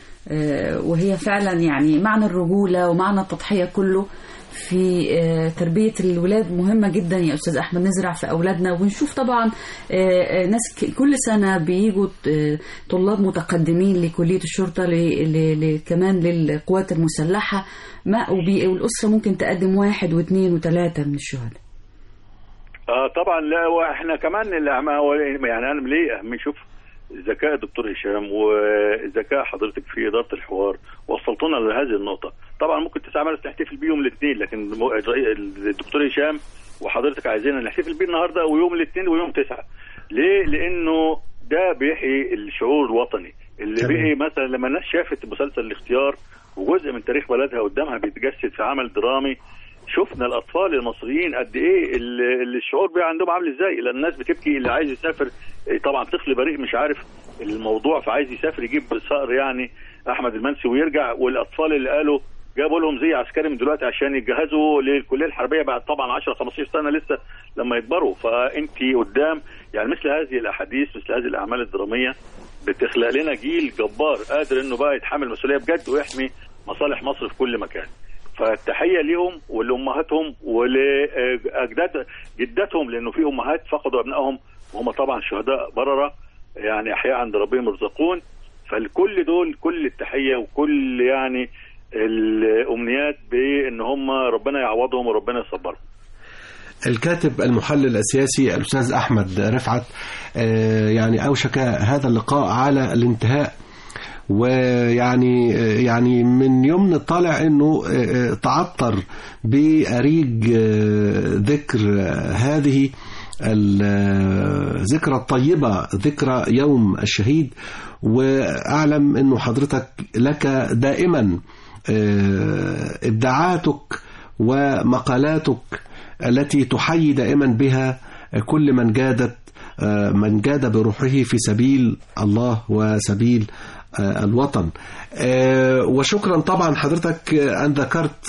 [SPEAKER 3] وهي فعلا يعني معنى الرجوله ومعنى التضحيه كله في تربية الولاد مهمة جدا يا أستاذ أحمد. نزرع في أولادنا ونشوف طبعا ناس كل سنة بيجوا طلاب متقدمين لكلية الشرطة كمان للقوات المسلحة، والأسرة ممكن تقدم 1 و2 و3 من الشهداء.
[SPEAKER 4] طبعا. لا واحنا كمان يعني انا ليه شوف ذكاء الدكتور هشام وذكاء حضرتك في إدارة الحوار وصلتونا لهذه النقطة. طبعا ممكن 9 مارس نحتفل بيهم الاثنين، لكن الدكتور هشام وحضرتك عايزين نحتفل بيه النهارده ويوم الاثنين ويوم 9. ليه؟ لأنه ده بيحيي الشعور الوطني اللي بقي مثلا لما الناس شافت مسلسل الاختيار وجزء من تاريخ بلدها قدامها بيتجسد في عمل درامي، شفنا الاطفال المصريين قد ايه الشعور بقى عندهم عامل ازاي. لان الناس بتبكي، اللي عايز يسافر طبعا طفل بريء مش عارف الموضوع فعايز يسافر يجيب صقر يعني احمد المنسي ويرجع، والاطفال اللي قالوا جابوا لهم زي عسكري من دلوقتي عشان يجهزوا للكليه الحربيه بعد طبعا 10-15 سنه لسه لما يكبروا. فانت قدام يعني مثل هذه الاحاديث، مثل هذه الاعمال الدراميه بتخلق لنا جيل جبار قادر انه بقى يتحمل مسؤوليه بجد ويحمي مصالح مصر في كل مكان. فالتحيه ليهم ولامهاتهم ولاجداد جداتهم، لانه في امهات فقدوا ابنائهم وهم طبعا شهداء برره يعني احياء عند ربهم يرزقون. فالكل دول كل التحيه وكل يعني الامنيات بان هم ربنا يعوضهم وربنا يصبرهم.
[SPEAKER 2] الكاتب المحلل السياسي الأستاذ أحمد رفعت، يعني أوشك هذا اللقاء على الانتهاء، ويعني من يوم طالع انه تعطر بأريج ذكر هذه الذكرى الطيبة، ذكرى يوم الشهيد. وأعلم انه حضرتك لك دائما إبداعاتك ومقالاتك التي تحيي دائما بها كل من جاد بروحه في سبيل الله وسبيل الوطن. وشكرا طبعا حضرتك أن ذكرت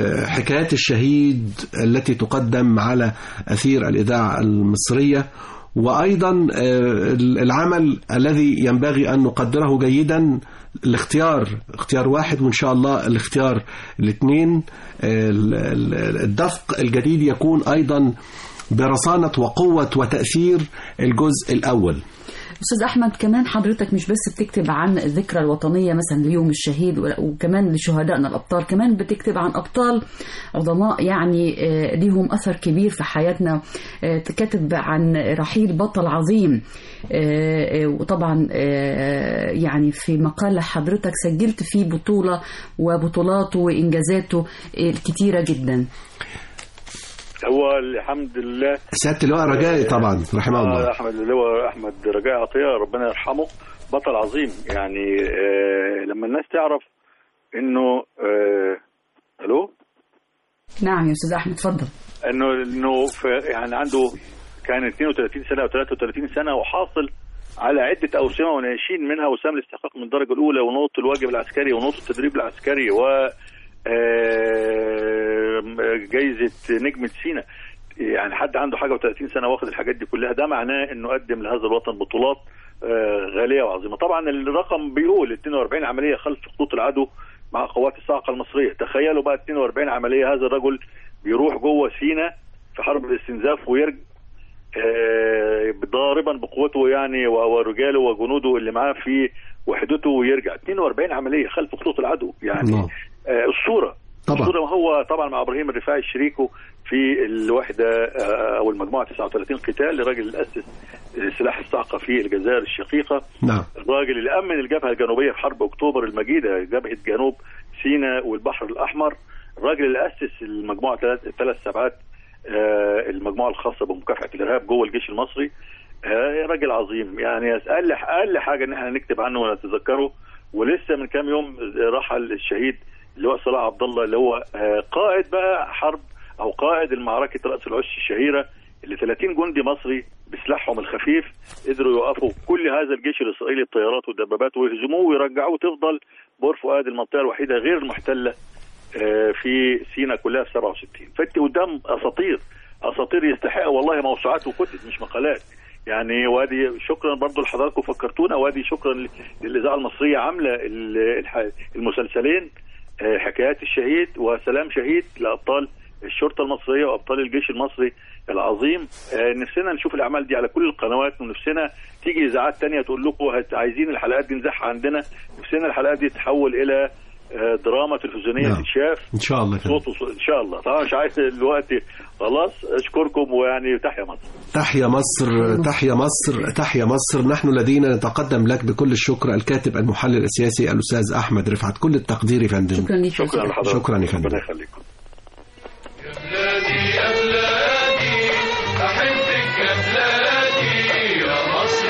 [SPEAKER 2] حكايات الشهيد التي تقدم على أثير الإذاعة المصرية، وأيضا العمل الذي ينبغي أن نقدره جيدا، اختيار واحد، وإن شاء الله الاختيار الاثنين. الدفق الجديد يكون أيضا برصانة وقوة وتأثير الجزء الأول.
[SPEAKER 3] أستاذ أحمد، كمان حضرتك مش بس بتكتب عن الذكرى الوطنية مثلا ليوم الشهيد وكمان لشهدائنا الأبطال، كمان بتكتب عن أبطال عظماء يعني ليهم أثر كبير في حياتنا. كاتب عن رحيل بطل عظيم، وطبعا يعني في مقال حضرتك سجلت فيه بطولة وبطولاته وإنجازاته الكتيرة جدا.
[SPEAKER 4] هو الحمد لله
[SPEAKER 2] سيادة اللواء رجائي طبعا رحمه الله،
[SPEAKER 4] اللواء أحمد رجائي عطية ربنا يرحمه، بطل عظيم. يعني لما الناس تعرف إنه ألو.
[SPEAKER 3] نعم يا أستاذ أحمد اتفضل.
[SPEAKER 4] إنه يعني عنده كان 32 سنة أو 33 سنة وحاصل على عدة أوسمة وناشين، منها وسام الاستحقاق من الدرجة الأولى، ونقطة الواجب العسكري، ونقطة التدريب العسكري، و جايزة نجمة سينا. يعني حد عنده حاجة و30 سنة واخد الحاجات دي كلها، ده معناه انه قدم لهذا الوطن بطولات غالية وعظيمة. طبعا الرقم بيقول 42 عملية خلف خطوط العدو مع قوات الصاعقة المصرية. تخيلوا بقى 42 عملية، هذا الرجل بيروح جوه سينا في حرب الاستنزاف ويرجع ضاربا بقوته يعني ورجاله وجنوده اللي معاه في وحدته ويرجع. 42 عملية خلف خطوط العدو يعني الصورة طبعا. هو طبعا مع ابراهيم الرفاعي شريكه في الوحده او المجموعه 39 قتال، الراجل اللي اسس سلاح الصاعقه في الجزائر الشقيقه.
[SPEAKER 2] نعم.
[SPEAKER 4] الراجل اللي امن الجبهه الجنوبيه في حرب اكتوبر المجيده، جبهه جنوب سيناء والبحر الاحمر. الراجل اللي اسس المجموعه 3 سبعات، المجموعه الخاصه بمكافحه الارهاب جوه الجيش المصري. راجل عظيم يعني، اقل حاجه ان احنا نكتب عنه ونتذكره. ولسه من كام يوم رحل الشهيد اللواء صلاح عبد الله، اللي هو قائد بقى حرب او قائد المعركه راس العش الشهيره، اللي 30 جندي مصري بسلاحهم الخفيف قدروا يوقفوا كل هذا الجيش الاسرائيلي الطيارات والدبابات ويهزموه ويرجعوه، تفضل بور فؤاد المنطقه الوحيده غير المحتله في سيناء كلها في 67. فانت قدام اساطير يستحق والله موسوعات وكتب مش مقالات يعني. وادي شكرا برضو لحضراتكم فكرتونا، وادي شكرا للاذاعه المصريه عامله المسلسلين حكايات الشهيد وسلام شهيد لأبطال الشرطة المصرية وأبطال الجيش المصري العظيم. نفسنا نشوف الأعمال دي على كل القنوات، ونفسنا تيجي إذاعات تانية تقول لكم عايزين الحلقات دي نزحها عندنا. نفسنا الحلقات دي تتحول إلى دراما تلفزيونية تتشاف
[SPEAKER 2] إن شاء الله
[SPEAKER 4] إن شاء الله. طبعا مش عايز الوقت خلاص. أشكركم ويعني تحيا مصر.
[SPEAKER 2] تحيا مصر، تحيا مصر، تحيا مصر. نحن الذين نتقدم لك بكل الشكر الكاتب المحلل السياسي الأستاذ أحمد رفعت. كل التقدير يا فندم.
[SPEAKER 4] شكرا لحضرتك.
[SPEAKER 2] شكرا يا فندم.
[SPEAKER 4] ربنا يخليكم.
[SPEAKER 7] يا بلادي يا بلادي أحبك يا بلادي يا مصر،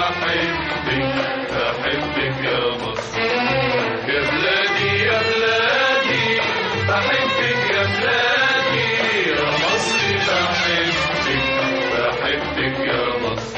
[SPEAKER 7] بحبك يا مصر. يا بلادي يا بلادي أحبك يا بلادي يا مصر، بحبك يا مصر.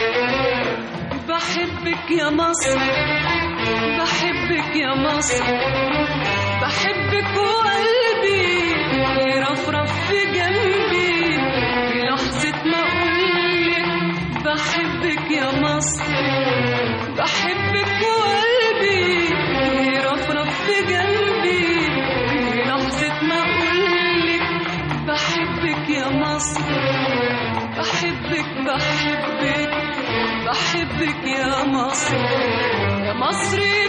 [SPEAKER 6] بحبك يا مصر، بحبك يا مصر، بحبك وقلبي يرفرف في جنبي في لحظة ما أقولك بحبك يا مصر. بحبك وقلبي يرفرف في جنبي في لحظة ما أقولك بحبك يا مصر. بحبك بحبك بحبك يا مصر، يا مصري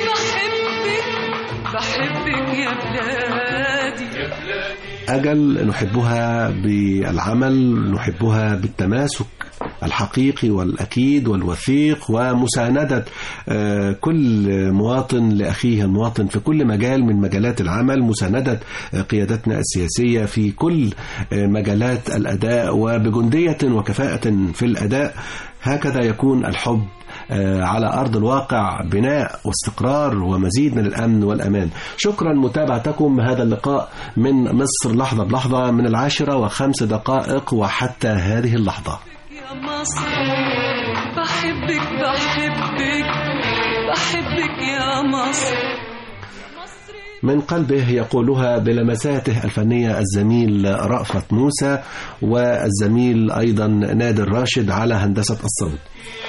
[SPEAKER 6] بحبك يا بلادي.
[SPEAKER 2] أجل نحبها بالعمل، نحبها بالتماسك الحقيقي والأكيد والوثيق، ومساندة كل مواطن لأخيه المواطن في كل مجال من مجالات العمل، مساندة قيادتنا السياسية في كل مجالات الأداء وبجندية وكفاءة في الأداء. هكذا يكون الحب على أرض الواقع، بناء واستقرار ومزيد من الأمن والأمان. شكرا متابعتكم هذا اللقاء من مصر لحظة بلحظة من 10:05 وحتى هذه اللحظة.
[SPEAKER 6] يا مصر بحبك بحبك بحبك يا مصر.
[SPEAKER 2] من قلبه يقولها بلمساته الفنية الزميل رأفت موسى والزميل أيضا نادر راشد على هندسة الصوت.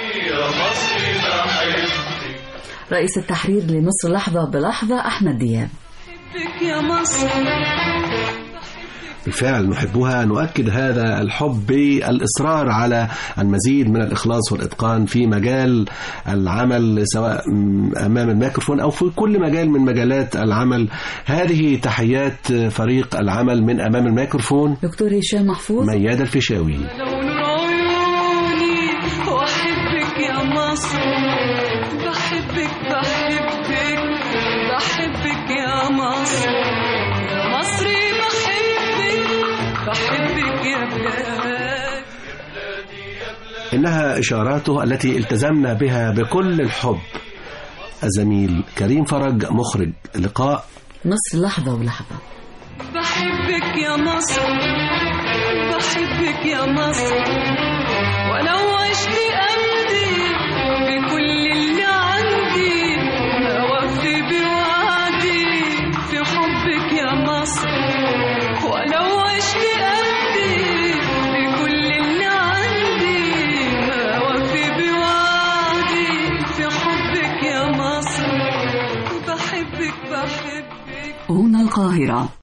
[SPEAKER 3] رئيس التحرير لمصر لحظة بلحظة أحمد دياب.
[SPEAKER 6] يا مصر
[SPEAKER 2] بالفعل نحبها، نؤكد هذا الحب بالإصرار على المزيد من الإخلاص والإتقان في مجال العمل سواء أمام الميكروفون أو في كل مجال من مجالات العمل. هذه تحيات فريق العمل من أمام الميكروفون
[SPEAKER 3] دكتور هشام محفوظ،
[SPEAKER 2] ميادة الفيشاوي.
[SPEAKER 6] لون عيوني وأحبك يا مصر، بحبك بحبك بحبك يا مصر، يا مصري بحبك يا بلاد.
[SPEAKER 2] إنها إشاراته التي التزمنا بها بكل الحب. الزميل كريم فرج مخرج لقاء
[SPEAKER 3] مصر لحظة ولحظة.
[SPEAKER 6] بحبك يا مصر، بحبك يا مصر، ولو عشت أمضي بكل اللي عندي، أوفي بوعدي في حبك يا مصر، ولو عشت أمضي بكل اللي عندي، أوفي بوعدي في حبك يا مصر، بحبك بحبك.
[SPEAKER 3] هنا القاهرة.